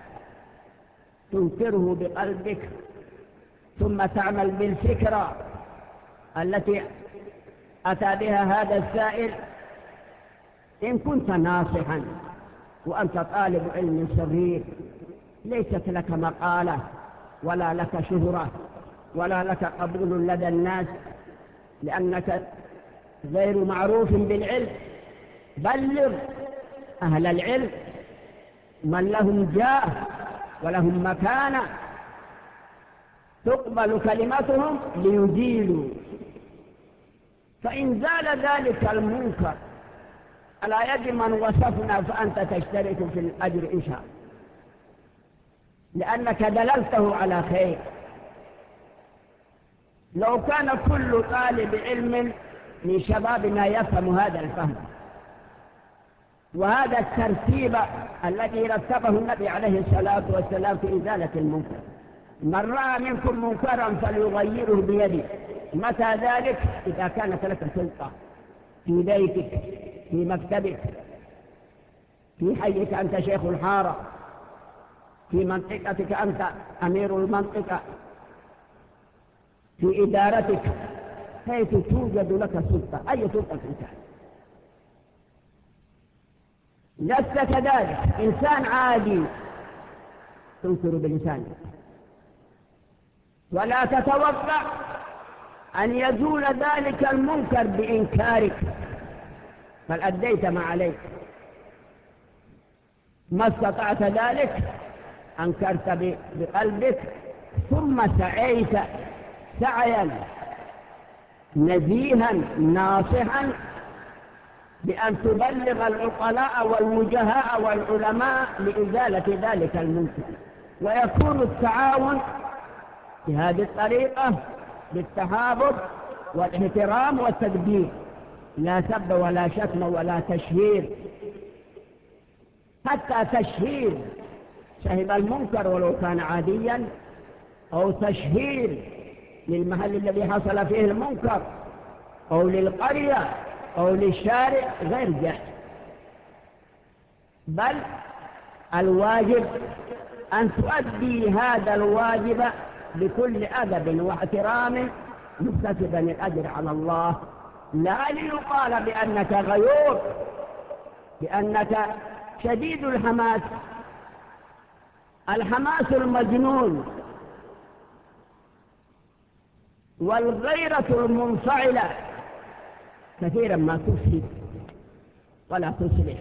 تنكره بقلبك ثم تعمل بالفكرة التي أتى بها هذا السائل. إن كنت ناصحا وأنت طالب علم صغير ليست لك مقالة ولا لك شهرة ولا لك قبول لدى الناس لأنك غير معروف بالعلم، بلغ أهل العلم من لهم جاه ولهم مكانة تقبل كلمتهم ليزيلوا. فإن زال ذلك المنكر على يد من وصفنا فأنت تشترك في الأجر إن شاء الله، لأنك دللته على خير. لو كان كل طالب علم من شبابنا يفهم هذا الفهم وهذا الترتيب الذي رتبه النبي عليه الصلاة والسلام في إزالة المنكر، من رأى منكم منكرا فليغيره بيده. متى ذلك؟ إذا كانت لك سلطة في بيتك، في مكتبك، في حيك أنت شيخ الحارة، في منطقتك أنت أمير المنطقة، في إدارتك، حيث توجد لك سلطة، أي سلطة إنسان. لست كذلك، إنسان عادي تنكر بلسانك، ولا تتوقع أن يزول ذلك المنكر بإنكارك، بل أديت ما عليك. ما استطعت ذلك أنكرت بقلبك ثم سعيت سعيا نزيها ناصحا بأن تبلغ العقلاء والوجهاء والعلماء لإزالة ذلك المنكر. ويكون التعاون بهذه الطريقة بالتحابب والاحترام والتقدير، لا سب ولا شتم ولا تشهير، حتى تشهير صاحب المنكر ولو كان عاديا، أو تشهير للمحل الذي حصل فيه المنكر أو للقرية أو للشارع غير جائز، بل الواجب أن تؤدي هذا الواجب بكل أدب واحترام مكتسبا الأجر على الله، لا ليقال بأنك غيور، بأنك شديد الحماس، الحماس المجنون والغيرة المنفعلة كثيرا ما تفسد ولا تصلح.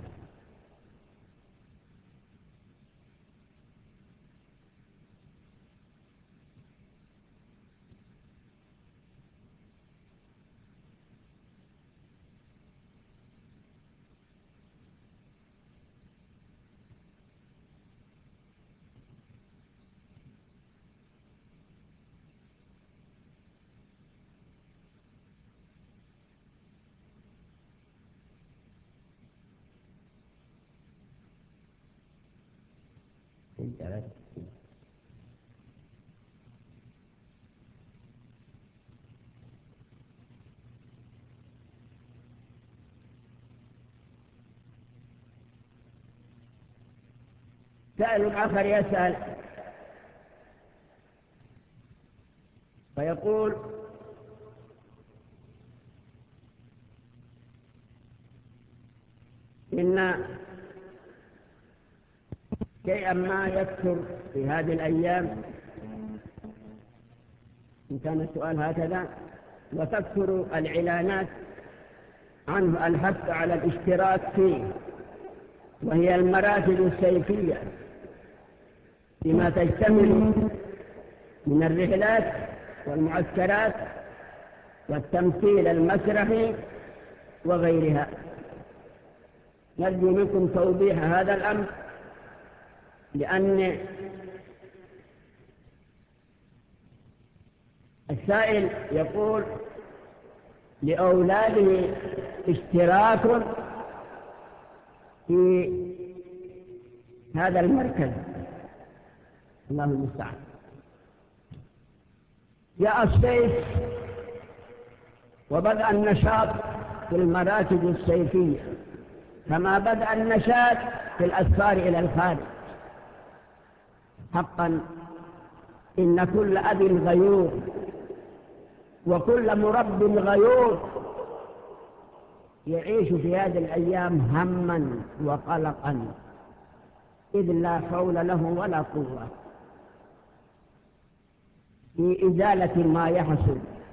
سائل آخر يسأل فيقول: إن شيئا ما يكثر في هذه الأيام، إن كان السؤال هكذا، وتكثر الإعلانات عنه الحث على الاشتراك فيه، وهي المراكز السيفية بما تشتمل من الرحلات والمعسكرات والتمثيل المسرحي وغيرها. نرجو منكم توضيح هذا الأمر لأن السائل يقول لأولاده اشتراك في هذا المركز، الله المستعان. جاء الصيف وبدأ النشاط في المراكز الصيفية كما بدأ النشاط في الأسفار إلى الخارج. حقا إن كل أب غيور وكل مرب غيور يعيش في هذه الأيام هما وقلقا، إذ لا حول له ولا قوة في إزالة ما يحصل.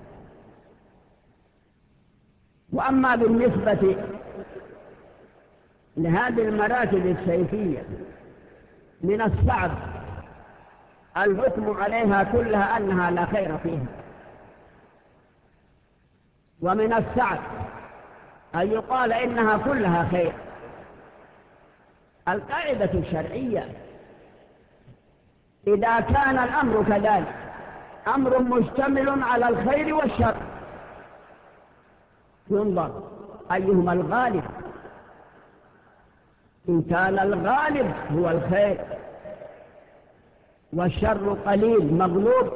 وأما بالنسبة لهذه المراكز الصيفية من الصعب الحكم عليها كلها أنها لا خير فيها، ومن الصعب أن يقال إنها كلها خير. القاعدة الشرعية إذا كان الأمر كذلك، أمر مشتمل على الخير والشر، ينظر أيهما الغالب. إن كان الغالب هو الخير والشر قليل مغلوب،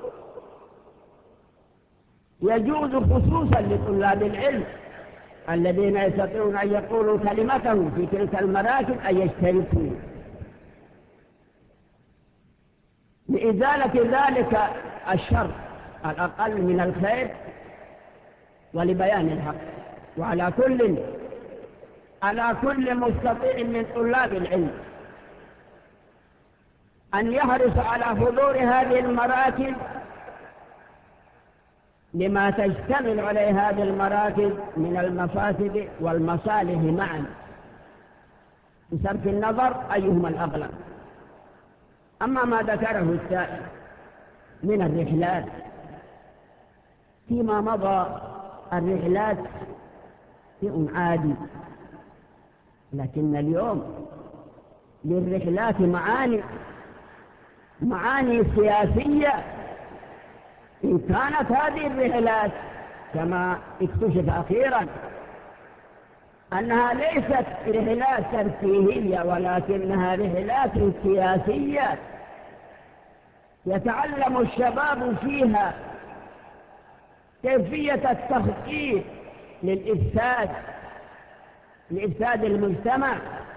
يجوز خصوصا لطلاب العلم الذين يستطيعون أن يقولوا كلمتهم في تلك المراكز أن يشتركوا لإزالة ذلك الشر الأقل من الخير ولبيان الحق. وعلى كل على كل مستطيع من طلاب العلم أن يحرص على حضور هذه المراكز لما تشتمل عليه هذه المراكز من المفاسد والمصالح معا، بصرف النظر أيهما الأغلب. أما ما ذكره السائل من الرحلات، فيما مضى الرحلات شيء عادي، لكن اليوم للرحلات معاني معاني سياسية. إن كانت هذه الرحلات كما اكتشف أخيرا أنها ليست رحلات ترفيهية ولكنها رحلات سياسية يتعلم الشباب فيها كيفية التخطيط للإفساد لإفساد المجتمع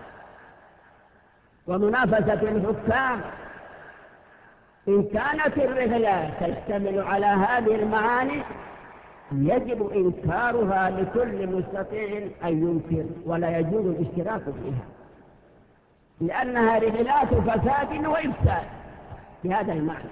ومنافسة الحكام. إن كانت الرحلات تشتمل على هذه المعاني يجب إنكارها لكل مستطيع أن ينكر، ولا يجوز الاشتراك فيها، لأنها رحلات فساد وإفساد بهذا المعنى.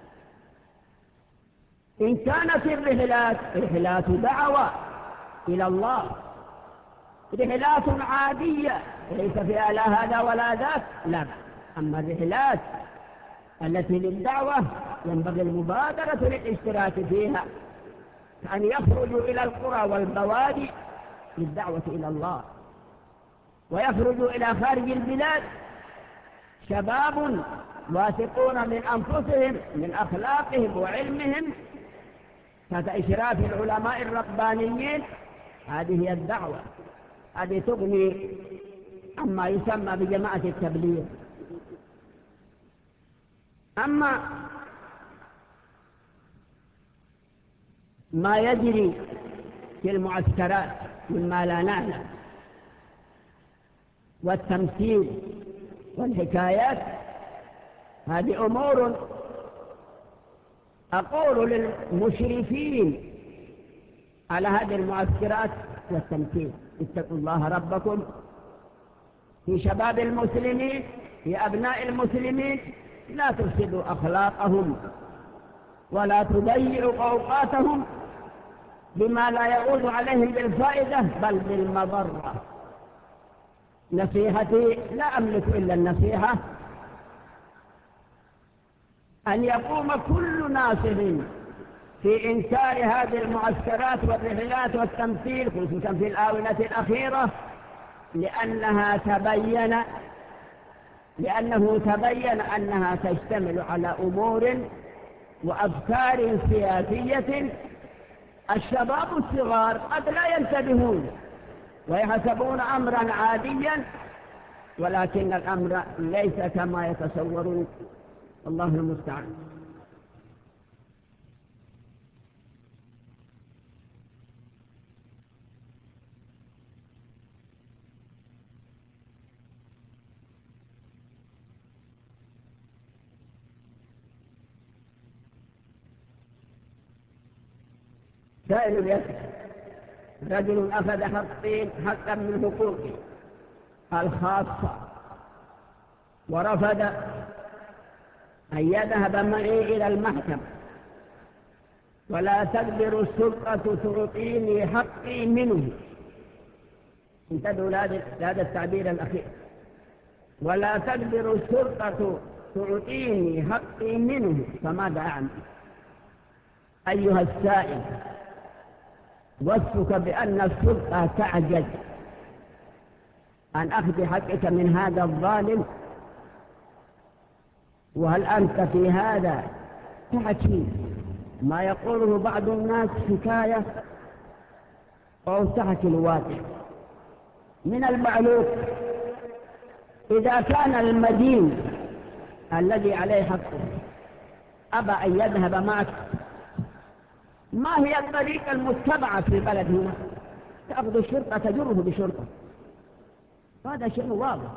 إن كانت الرحلات رحلات دعوة إلى الله، رحلات عادية ليس فيها لا هذا ولا ذاك، لا. أما الرحلات التي للدعوة ينبغي المبادرة للاشتراك فيها، أن يخرجوا إلى القرى والبوادي للدعوة إلى الله، ويخرجوا إلى خارج البلاد شباب واثقون من أنفسهم من أخلاقهم وعلمهم تحت إشراف العلماء الربانيين. هذه هي الدعوة، هذه تغني عما يسمى بجماعة التبليغ. أما ما يجري في المعسكرات مما لا نعلم والتمثيل والحكايات، هذه أمور أقول للمشرفين على هذه المعسكرات والتمثيل: اتقوا الله ربكم في شباب المسلمين، في أبناء المسلمين، لا تفسدوا أخلاقهم ولا تضيعوا أوقاتهم بما لا يعود عليهم بالفائدة بل بالمضرة. نصيحتي لا أملك إلا النصيحة، أن يقوم كل ناصر في إنكار هذه المعسكرات والرحلات والتمثيل، خصوصا في الآونة الأخيرة، لأنها تبين لأنه تبين أنها تشتمل على أمور وأفكار سياسية الشباب الصغار قد لا ينتبهون ويحسبون أمرا عاديا، ولكن الأمر ليس كما يتصورون. الله المستعان. سائل يسأل: رجل أخذ حقين حقا من حقوقه الخاصة ورفض أن يذهب معي إلى المحكمة، ولا تقدر السلطة تعطيني حقي منه. انتبهوا لهذا التعبير الأخير: ولا تقدر السلطة تعطيني حقي منه، فماذا أعمل؟ أيها السائل، وصفك بأن السلطة تعجز عن أخذ حقك من هذا الظالم، وهل أنت في هذا تحكي ما يقوله بعض الناس حكاية أو تحكي الواقع؟ من المعلوم إذا كان المدين الذي عليه حقه أبى أن يذهب معك، ما هي الطريقة المتبعة في البلد هنا؟ تأخذ الشرطة تجره بشرطة، هذا شيء واضح.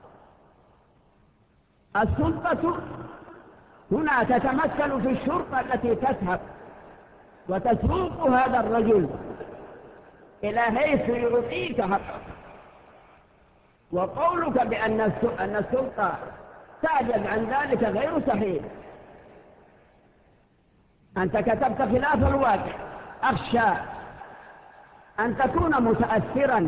السلطة هنا تتمثل في الشرطة التي تسحب وتسوق هذا الرجل إلى حيث يعطيك حقك. وقولك بأن السلطة تعجز عن ذلك غير صحيح. أنت كتبت خلاف الواقع. أخشى أن تكون متأثرا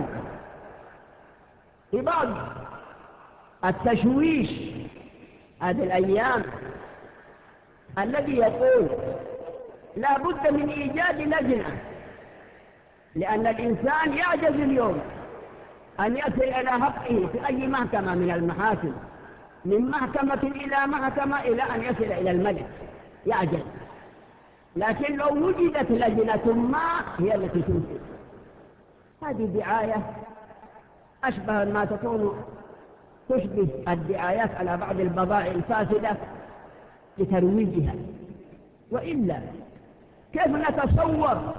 ببعض التشويش هذه الأيام الذي يقول لا بد من إيجاد لجنة، لأن الإنسان يعجز اليوم أن يصل إلى حقه في أي محكمة من المحاكم، من محكمة إلى محكمة إلى أن يصل إلى الملك، يعجز. لكن لو وجدت لجنة ما هي التي تنفذ. هذه دعاية أشبه ما تكون تشبه الدعايات على بعض البضائع الفاسدة لترويجها. وإلا كيف نتصور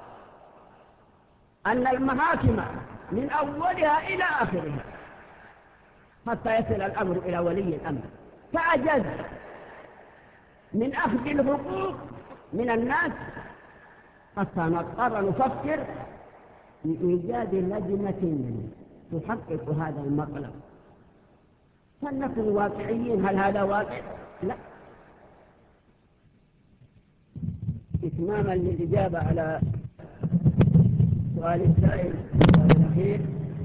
أن المحاكم من أولها إلى آخرها حتى يصل الأمر إلى ولي الأمر تعجز من أخذ الحقوق من الناس، حتى نضطر نفكر في إيجاد لجنة تحقق هذا المطلب. فلنكن واقعيين. هل هذا واقع؟ لا. إتماما للإجابة على سؤال السائل الأخير،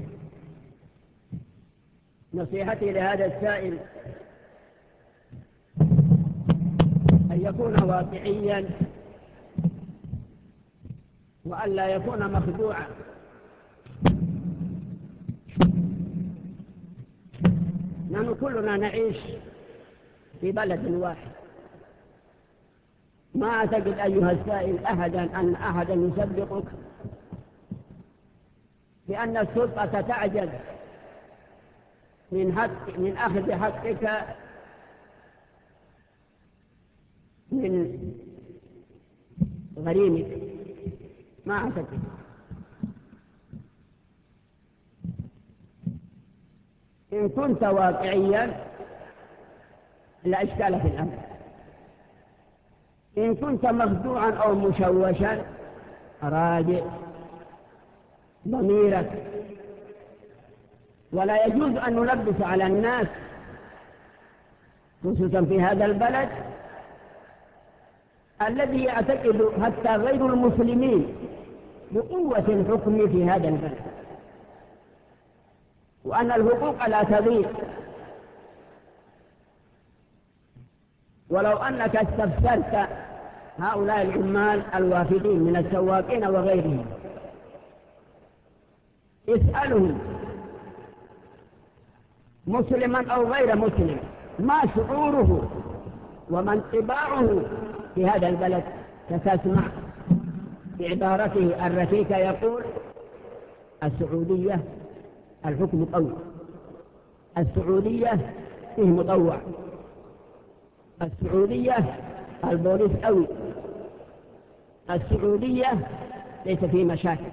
نصيحتي لهذا السائل أن يكون واقعيا وأن لا يكون مخدوعا. نحن كلنا نعيش في بلد واحد. ما أعتقد أيها السائل أحدا أن أحدا يصدقك بأن السلطة تعجز من, حق من أخذ حقك من غريمك. ما أعتقد. إن كنت واقعيا لا إشكال في الأمر. إن كنت مخدوعا أو مشوشا راجع ضميرك. ولا يجوز أن نلبس على الناس خصوصا في هذا البلد الذي يعتقد حتى غير المسلمين بقوة الحكم في هذا البلد، وأن الحقوق لا تضيع. ولو أنك استفسرت هؤلاء العمال الوافدين من السواقين وغيرهم، اسألهم مسلما أو غير مسلم، ما شعوره وما انطباعه في هذا البلد. ستسمع بعبارته الركيكة يقول: السعودية الحكم قوي، السعودية فيه مطوع، السعودية البوليس قوي، السعودية ليس فيه مشاكل،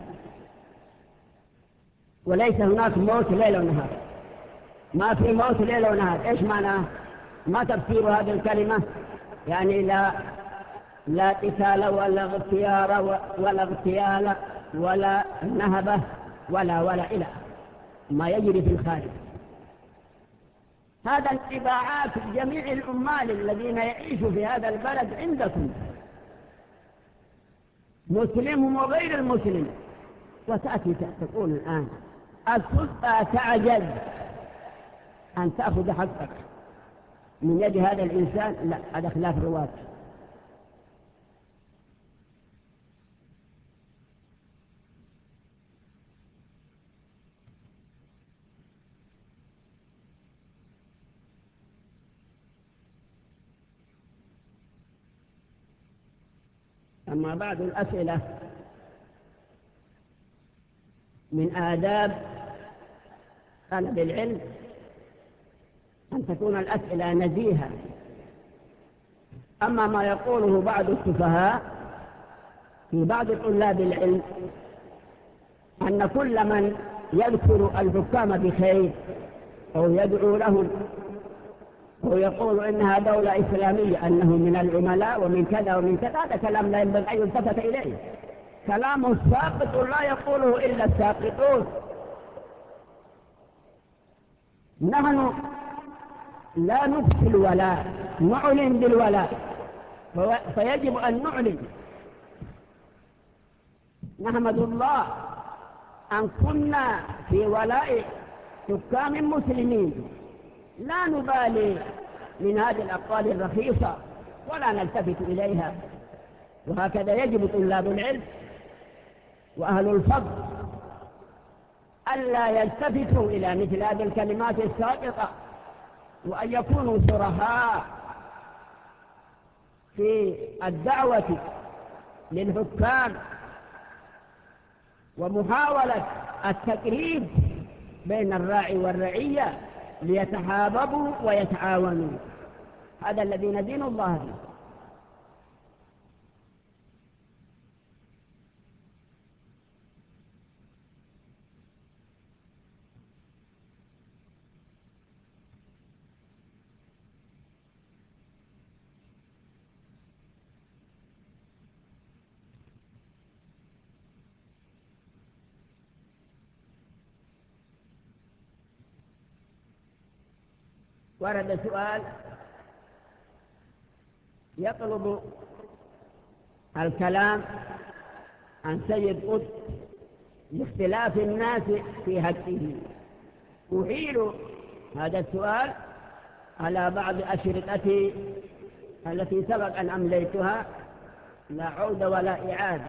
وليس هناك موت ليل ونهار. ما في موت ليل ونهار. إيش معناه؟ ما تفسير هذه الكلمة؟ يعني لا لا قتال ولا اغتيار ولا اغتيال ولا نهبة ولا ولا إلى ما يجري في الخارج. هذا انطباعات جميع العمال الذين يعيشوا في هذا البلد عندكم، مسلمهم وغير المسلم. وتأتي تقول الآن السلطة تعجز أن تأخذ حقك من يد هذا الإنسان. لا، هذا خلاف الرواة. أما بعد الأسئلة من آداب طلب العلم أن تكون الأسئلة نزيهة. أما ما يقوله بعض السفهاء في بعض طلاب العلم أن كل من يذكر الحكام بخير أو يدعو لهم أو يقول إنها دولة إسلامية أنه من العملاء ومن كذا ومن كذا، هذا كلام لا ينبغي أن يلتفت إليه. كلام ساقط لا يقوله إلا الساقطون. نحن لا نفشي الولاء، نعلن بالولاء، فيجب أن نعلن. نحمد الله أن كنا في ولاء حكام مسلمين، لا نبالي من هذه الأقوال الرخيصة ولا نلتفت إليها. وهكذا يجب طلاب العلم وأهل الفضل ألا يلتفتوا إلى مثل هذه الكلمات الساقطة، وأن يكونوا صرحاء في الدعوة للحكام ومحاولة التقريب بين الراعي والرعية ليتحاببوا ويتعاونوا. هذا الذي ندين الله به. ورد سؤال يطلب الكلام عن سيد قطب لاختلاف الناس في حقه. أحيل هذا السؤال على بعض أشرطتي التي سبق أن أمليتها، لا عود ولا إعادة.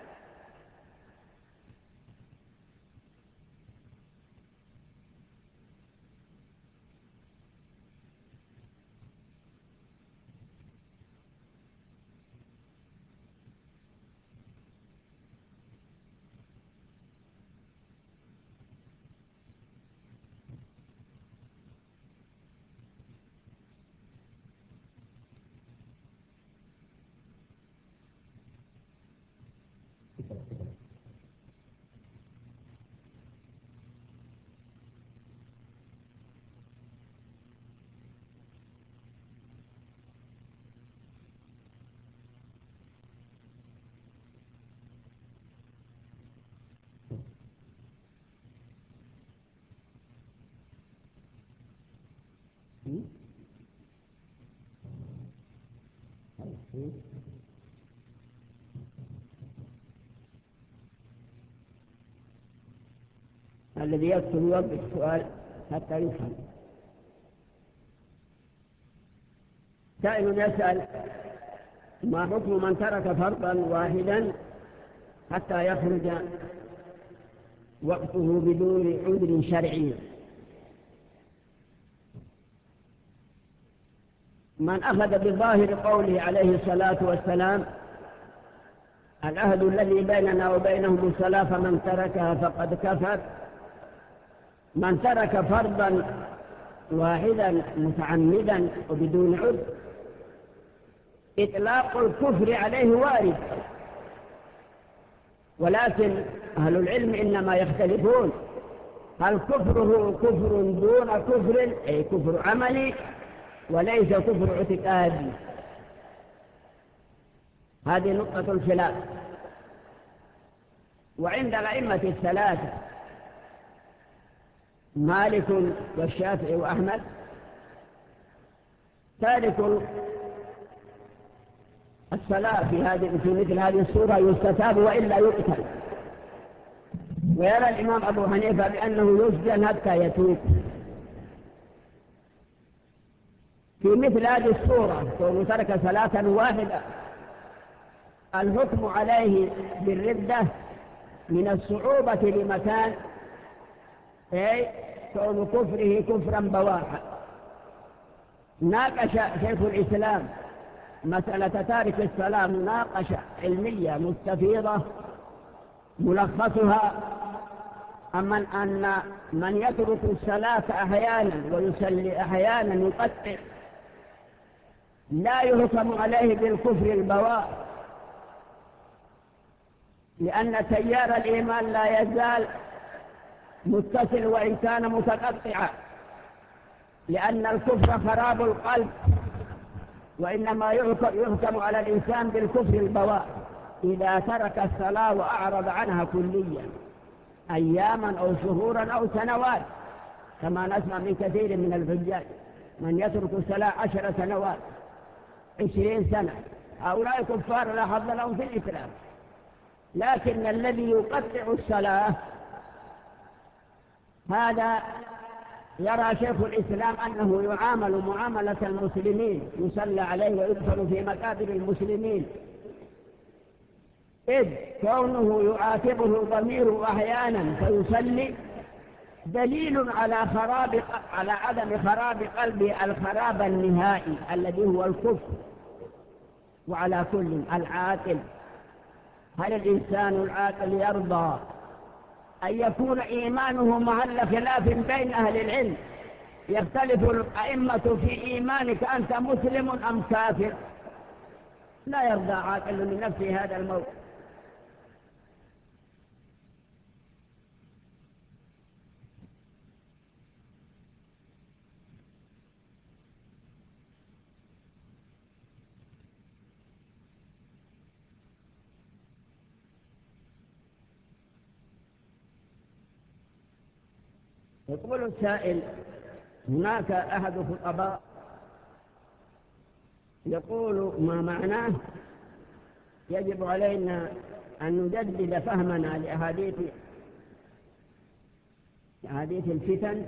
الذي يكتب يوقف السؤال حتى يفهم. سائل يسأل: ما حكم من ترك فرضا واحدا حتى يخرج وقته بدون عذر شرعي؟ من أخذ بظاهر قوله عليه الصلاة والسلام العهد الذي بيننا وبينهم الصلاة فمن تركها فقد كفر، من ترك فرضا واحدا متعمدا وبدون عذر إطلاق الكفر عليه وارد، ولكن أهل العلم إنما يختلفون هل كفره كفر دون كفر أي كفر عملي وليس كفر اعتقادي. هذه نقطة الخلاف. وعند الأئمة الثلاثة مالك والشافعي وأحمد تارك الصلاة في هذه في مثل هذه الصورة يستتاب وإلا يقتل. ويرى الإمام أبو حنيفة بأنه يسجن حتى يتوب. في مثل هذه الصورة كونه ترك صلاة واحدة الحكم عليه بالردة من الصعوبة لمكان أي كون كفره كفرا بواحا. ناقش شيخ الإسلام مسألة تارك الصلاة مناقشة علمية مستفيضة ملخصها أما أن من يترك الصلاة أحيانا ويصلي أحيانا يقطع لا يحكم عليه بالكفر البواح، لأن تيار الإيمان لا يزال متصل وإن كان متقطعا، لأن الكفر خراب القلب، وإنما يحكم على الإنسان بالكفر البواح إذا ترك الصلاة وأعرض عنها كليا أياما أو شهورا أو سنوات، كما نسمع من كثير من الحجاج من يترك الصلاة عشر سنوات عشرين سنة، هؤلاء كفار لا حظ لهم في الإسلام. لكن الذي يقطع الصلاة هذا يرى شيخ الإسلام أنه يعامل معاملة المسلمين، يصلى عليه ويدخل في مكابر المسلمين، إذ كونه يعاتبه ضميره أحيانا فيصلي دليل على خراب على عدم خراب قلبه الخراب النهائي الذي هو الكفر. وعلى كل العاقل، هل الإنسان العاقل يرضى أن يكون إيمانه محل خلاف بين أهل العلم، يختلف الأئمة في إيمانك أنت مسلم أم كافر؟ لا يرضى عاقل من نفسه هذا الموت. يقول السائل هناك أحد الخطباء يقول ما معناه يجب علينا أن نجدد فهمنا لأحاديث أحاديث الفتن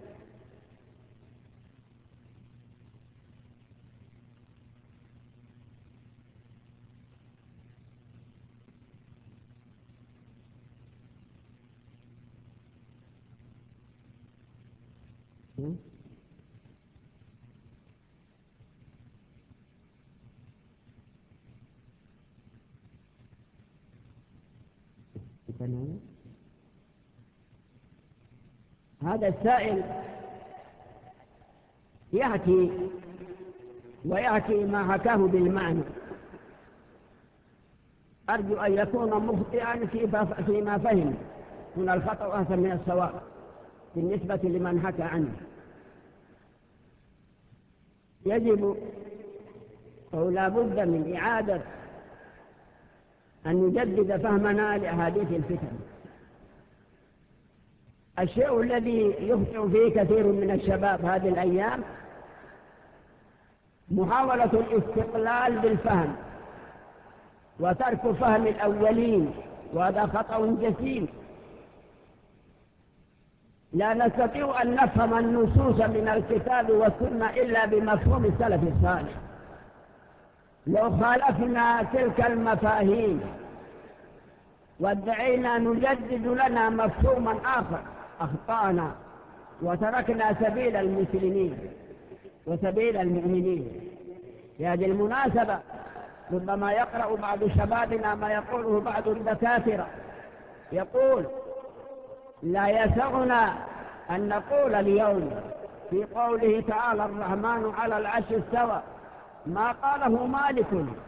هذا السائل يحكي ويحكي ما حكاه بالمعنى. أرجو أن يكون مخطئا فيما فهم، من الخطأ أحسن من الصواب بالنسبة لمن حكى عنه. يجب أو لا بد من إعادة أن نجدد فهمنا لأحاديث الفتن. الشيء الذي يخطئ فيه كثير من الشباب هذه الأيام محاولة الاستقلال بالفهم وترك فهم الأولين، وهذا خطأ جسيم. لا نستطيع أن نفهم النصوص من الكتاب والسنة إلا بمفهوم السلف الصالح. لو خالفنا تلك المفاهيم وادعينا نجدد لنا مفهوما آخر أخطأنا وتركنا سبيل المسلمين. وسبيل المؤمنين. في هذه المناسبة ربما يقرأ بعض شبابنا ما يقوله بعض الدكاترة، يقول: لا يسعنا أن نقول اليوم في قوله تعالى الرحمن على العرش استوى ما قاله مالك.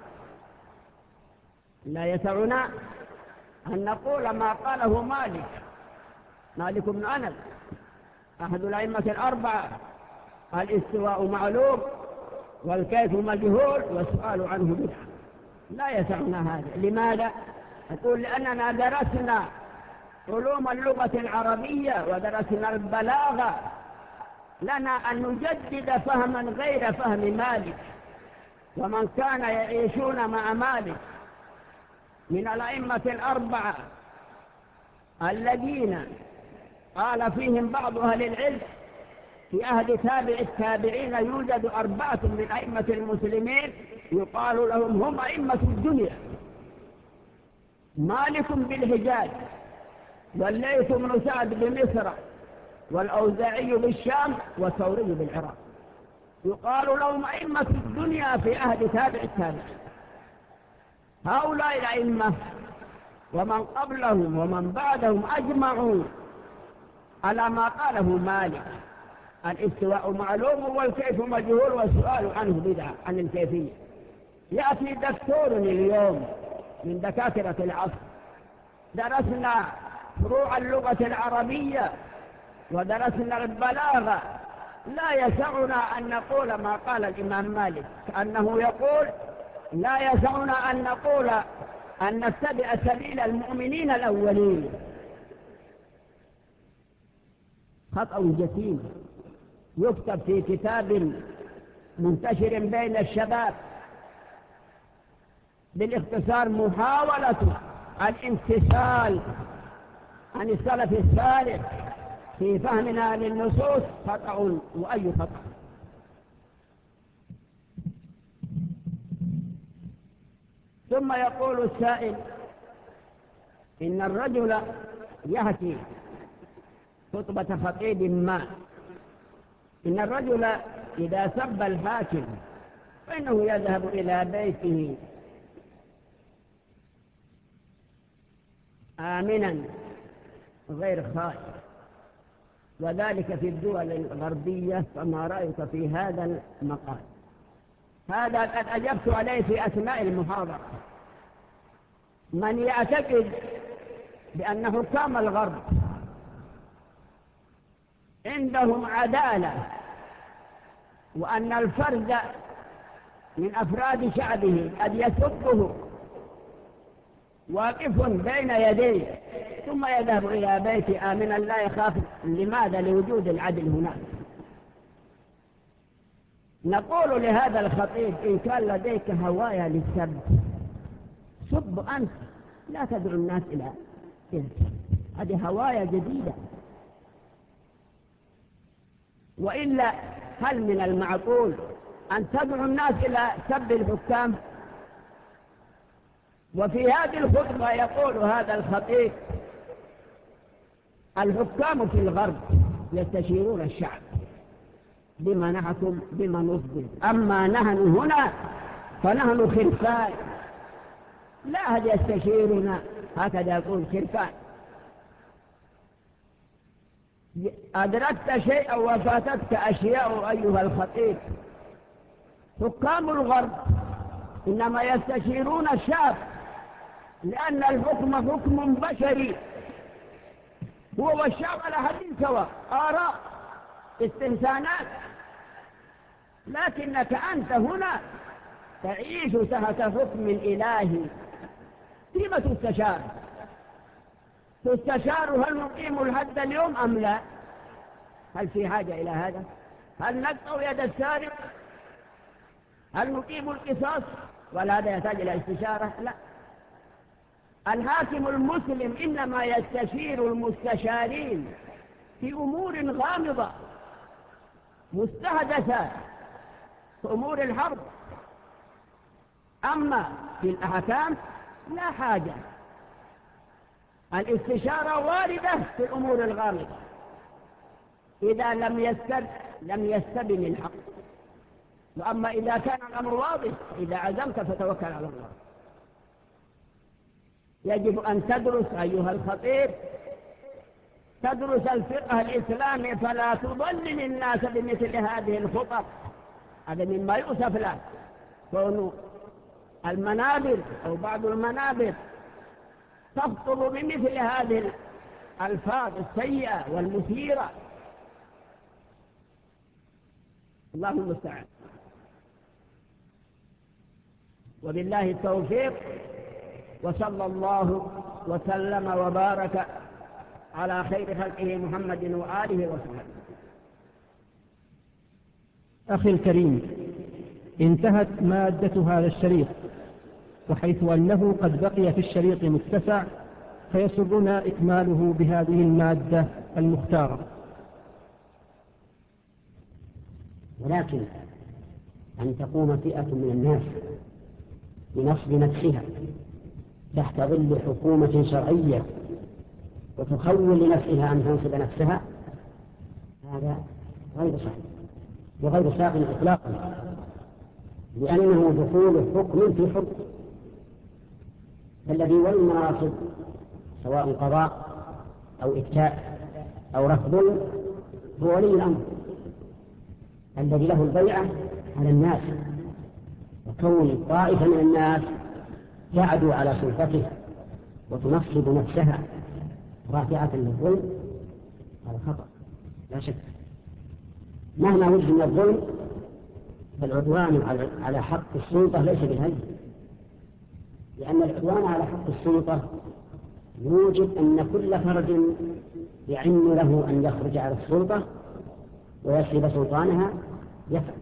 لا يسعنا أن نقول ما قاله مالك مالك بن أنس أحد الأئمة الأربعة: الاستواء معلوم والكيف مجهول والسؤال عنه بدعة. لا يسعنا هذا. لماذا؟ يقول: لأننا درسنا علوم اللغة العربية ودرسنا البلاغة، لنا أن نجدد فهما غير فهم مالك ومن كان يعيشون مع مالك من الأئمة الأربعة الذين قال فيهم بعض أهل العلم في عهد تابع التابعين يوجد أربعة من أئمة المسلمين يقال لهم هم أئمة الدنيا: مالك بالحجاز، والليث بن سعد بمصر، والأوزاعي بالشام، والثوري بالعراق. يقال لهم أئمة الدنيا في عهد تابع التابعين. هؤلاء الأئمة ومن قبلهم ومن بعدهم أجمعوا على ما قاله مالك: الاستواء معلوم والكيف مجهول والسؤال عنه بدعة. عن الكيفية يأتي دكتور اليوم من دكاترة العصر: درسنا فروع اللغة العربية ودرسنا البلاغة، لا يسعنا أن نقول ما قال الإمام مالك. كأنه يقول: لا يسعنا أن نقول أن نتبع سبيل المؤمنين الأولين. خطأ جسيم يكتب في كتاب منتشر بين الشباب بالاختصار: محاولة الانفصال عن السلف الصالح في فهمنا للنصوص. خطأ وأي خطأ. ثم يقول السائل: إن الرجل يحكي خطبة خطيب ما، إن الرجل إذا سب الحاكم فإنه يذهب إلى بيته آمنا غير خائف، وذلك في الدول الغربية. فما رأيك في هذا المقال؟ هذا قد أجبت عليه في أثناء المحاضرة. من يعتقد بأن حكام الغرب عندهم عدالة وأن الفرد من أفراد شعبه قد يسبه واقف بين يديه ثم يذهب إلى بيت آمنا لا يخاف، لماذا؟ لوجود العدل هناك. نقول لهذا الخطيب: إن كان لديك هواية للسب سب أنت، لا تدعو الناس إلى السب. هذه هواية جديدة. وإلا هل من المعقول أن تدعو الناس إلى سب الحكام؟ وفي هذه الخطبة يقول هذا الخطيب: الحكام في الغرب يستشيرون الشعب بما نحكم بما نصدر، أما نحن هنا فنحن خرفان، لا أحد يستشيرنا. هكذا يقول: خرفان. أدركت شيئا وفاتتك أشياء أيها الخطيب. حكام الغرب إنما يستشيرون الشعب لأن الحكم حكم بشري، هو والشعب على حد سواء، آراء استنسانات. لكنك أنت هنا تعيش تحت حكم إلهي. فيما تستشار؟ تستشار هل نقيم الحد اليوم أم لا؟ هل في حاجة إلى هذا؟ هل نقطع يد السارق؟ هل نقيم القصاص؟ ولا هذا يحتاج إلى استشارة؟ لا. الحاكم المسلم إنما يستشير المستشارين في أمور غامضة مستحدثة، في أمور الحرب. أما في الأحكام لا حاجة. الاستشارة واردة في الأمور الغامضة إذا لم يستب لم يستبن الحق. وأما إذا كان الأمر واضح إذا عزمت فتوكل على الله. يجب أن تدرس أيها الخطيب، تدرس الفقه الإسلامي فلا تضلل الناس بمثل هذه الخطط. هذا مما يؤسف له، كون المنابر أو بعض المنابر تخطب بمثل هذه الألفاظ السيئة والمثيرة. الله المستعان، وبالله التوفيق، وصلى الله وسلم وبارك على خير خلقه محمد وآله وصحبه. أخي الكريم، انتهت مادة هذا الشريط، وحيث أنه قد بقي في الشريط متسع فيسرنا إكماله بهذه المادة المختارة. ولكن أن تقوم فئة من الناس بنصب نفسها تحت ظل حكومة شرعية وتخول لنفسها أن تنصب نفسها، هذا غير صحيح وغير ساق إطلاقا، لأنه دخول حكم في حكم. فالذي ولي المناصب سواء قضاء أو إفتاء أو رفض هو ولي الأمر الذي له البيعة على الناس، وكون طائفة من الناس تعدو على سلطته وتنصب نفسها رافعة للظلم هذا خطأ لا شك. مهما وجد من الظلم فالعدوان على حق السلطة ليس بالهين، لأن العدوان على حق السلطة يوجب أن كل فرد يعن له أن يخرج على السلطة ويسلب سلطانها يفعل.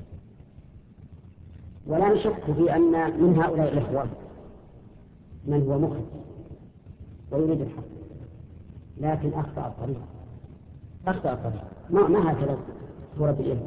ولا نشك في أن من هؤلاء الإخوة من هو مخلص ويريد الحق، لكن أخطأ الطريق أخطأ الطريق ما, ما هكذا صورة الإرث.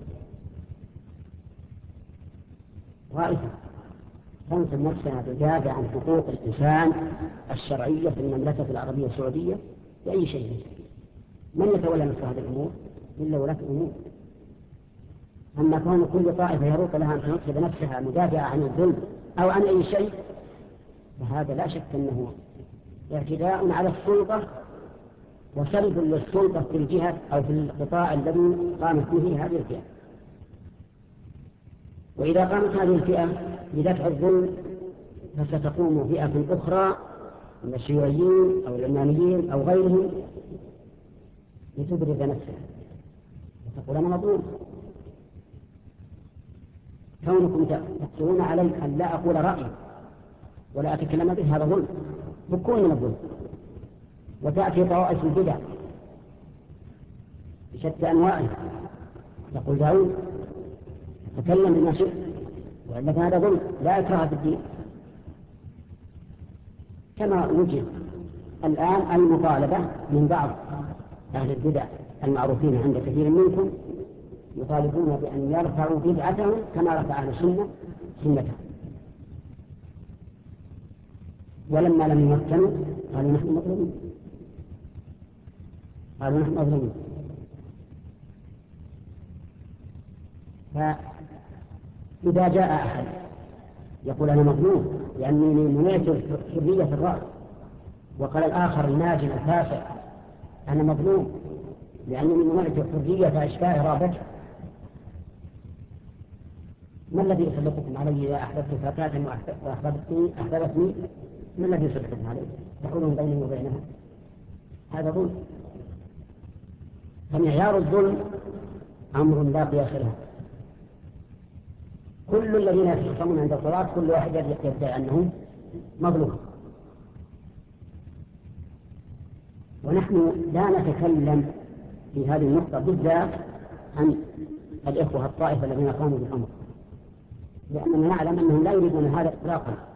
رائفة تنصب نفسها تدافع عن حقوق الإنسان الشرعية في المملكة العربية السعودية بأي شيء. من يتولى مثل هذه الأمور إلا ولاة الأمور؟ أما كون كل طائفة يروق لها أن تنصب نفسها مدافعة عن الظلم أو عن أي شيء فهذا لا شك أنه اعتداء على السلطة وسلب للسلطة في الجهة أو في القطاع الذي قامت به هذه الفئة. وإذا قامت هذه الفئة بدفع الظلم فستقوم فئة أخرى من الشيوعيين أو العلمانيين أو غيرهم لتبرز نفسها وتقول أنا مظلوم. كونكم تقولون علي أن لا أقول رأيي ولا أتكلم به هذا ظلم، بكون من الظلم. وتأتي طوائف البدع بشتى أنواعها تقول داود تكلم بما شئت وأنك هذا ظلم لا إكراه في الدين. كما وجد الآن المطالبة من بعض أهل البدع المعروفين عند كثير منكم يطالبون بأن يرفعوا بدعتهم كما رفع أهل السنة سنتهم، ولما لم يمكنوا قالوا نحن مظلومين قالوا نحن مظلومين. فإذا جاء أحد يقول أنا مظلوم لأنني منعت حرية الرأي، وقال الآخر الناجم الفاسق أنا مظلوم لأنني منعت حرية إشباع رابطه، ما الذي يسلطكم علي إذا أحببت فتاة وأحببتني أحببتني ما الذي يسلطكم علي تحولون بيني وبينها؟ هذا ظلم. فمعيار الظلم أمر لا قياس له. كل الذين يتخصمون عند الصلاة كل واحد يدعي أنه مظلوم. ونحن لا نتكلم في هذه النقطة بالذات عن الإخوة الطائفة الذين قاموا بالأمر، لأننا نعلم أنهم لا يريدون هذا إطلاقا،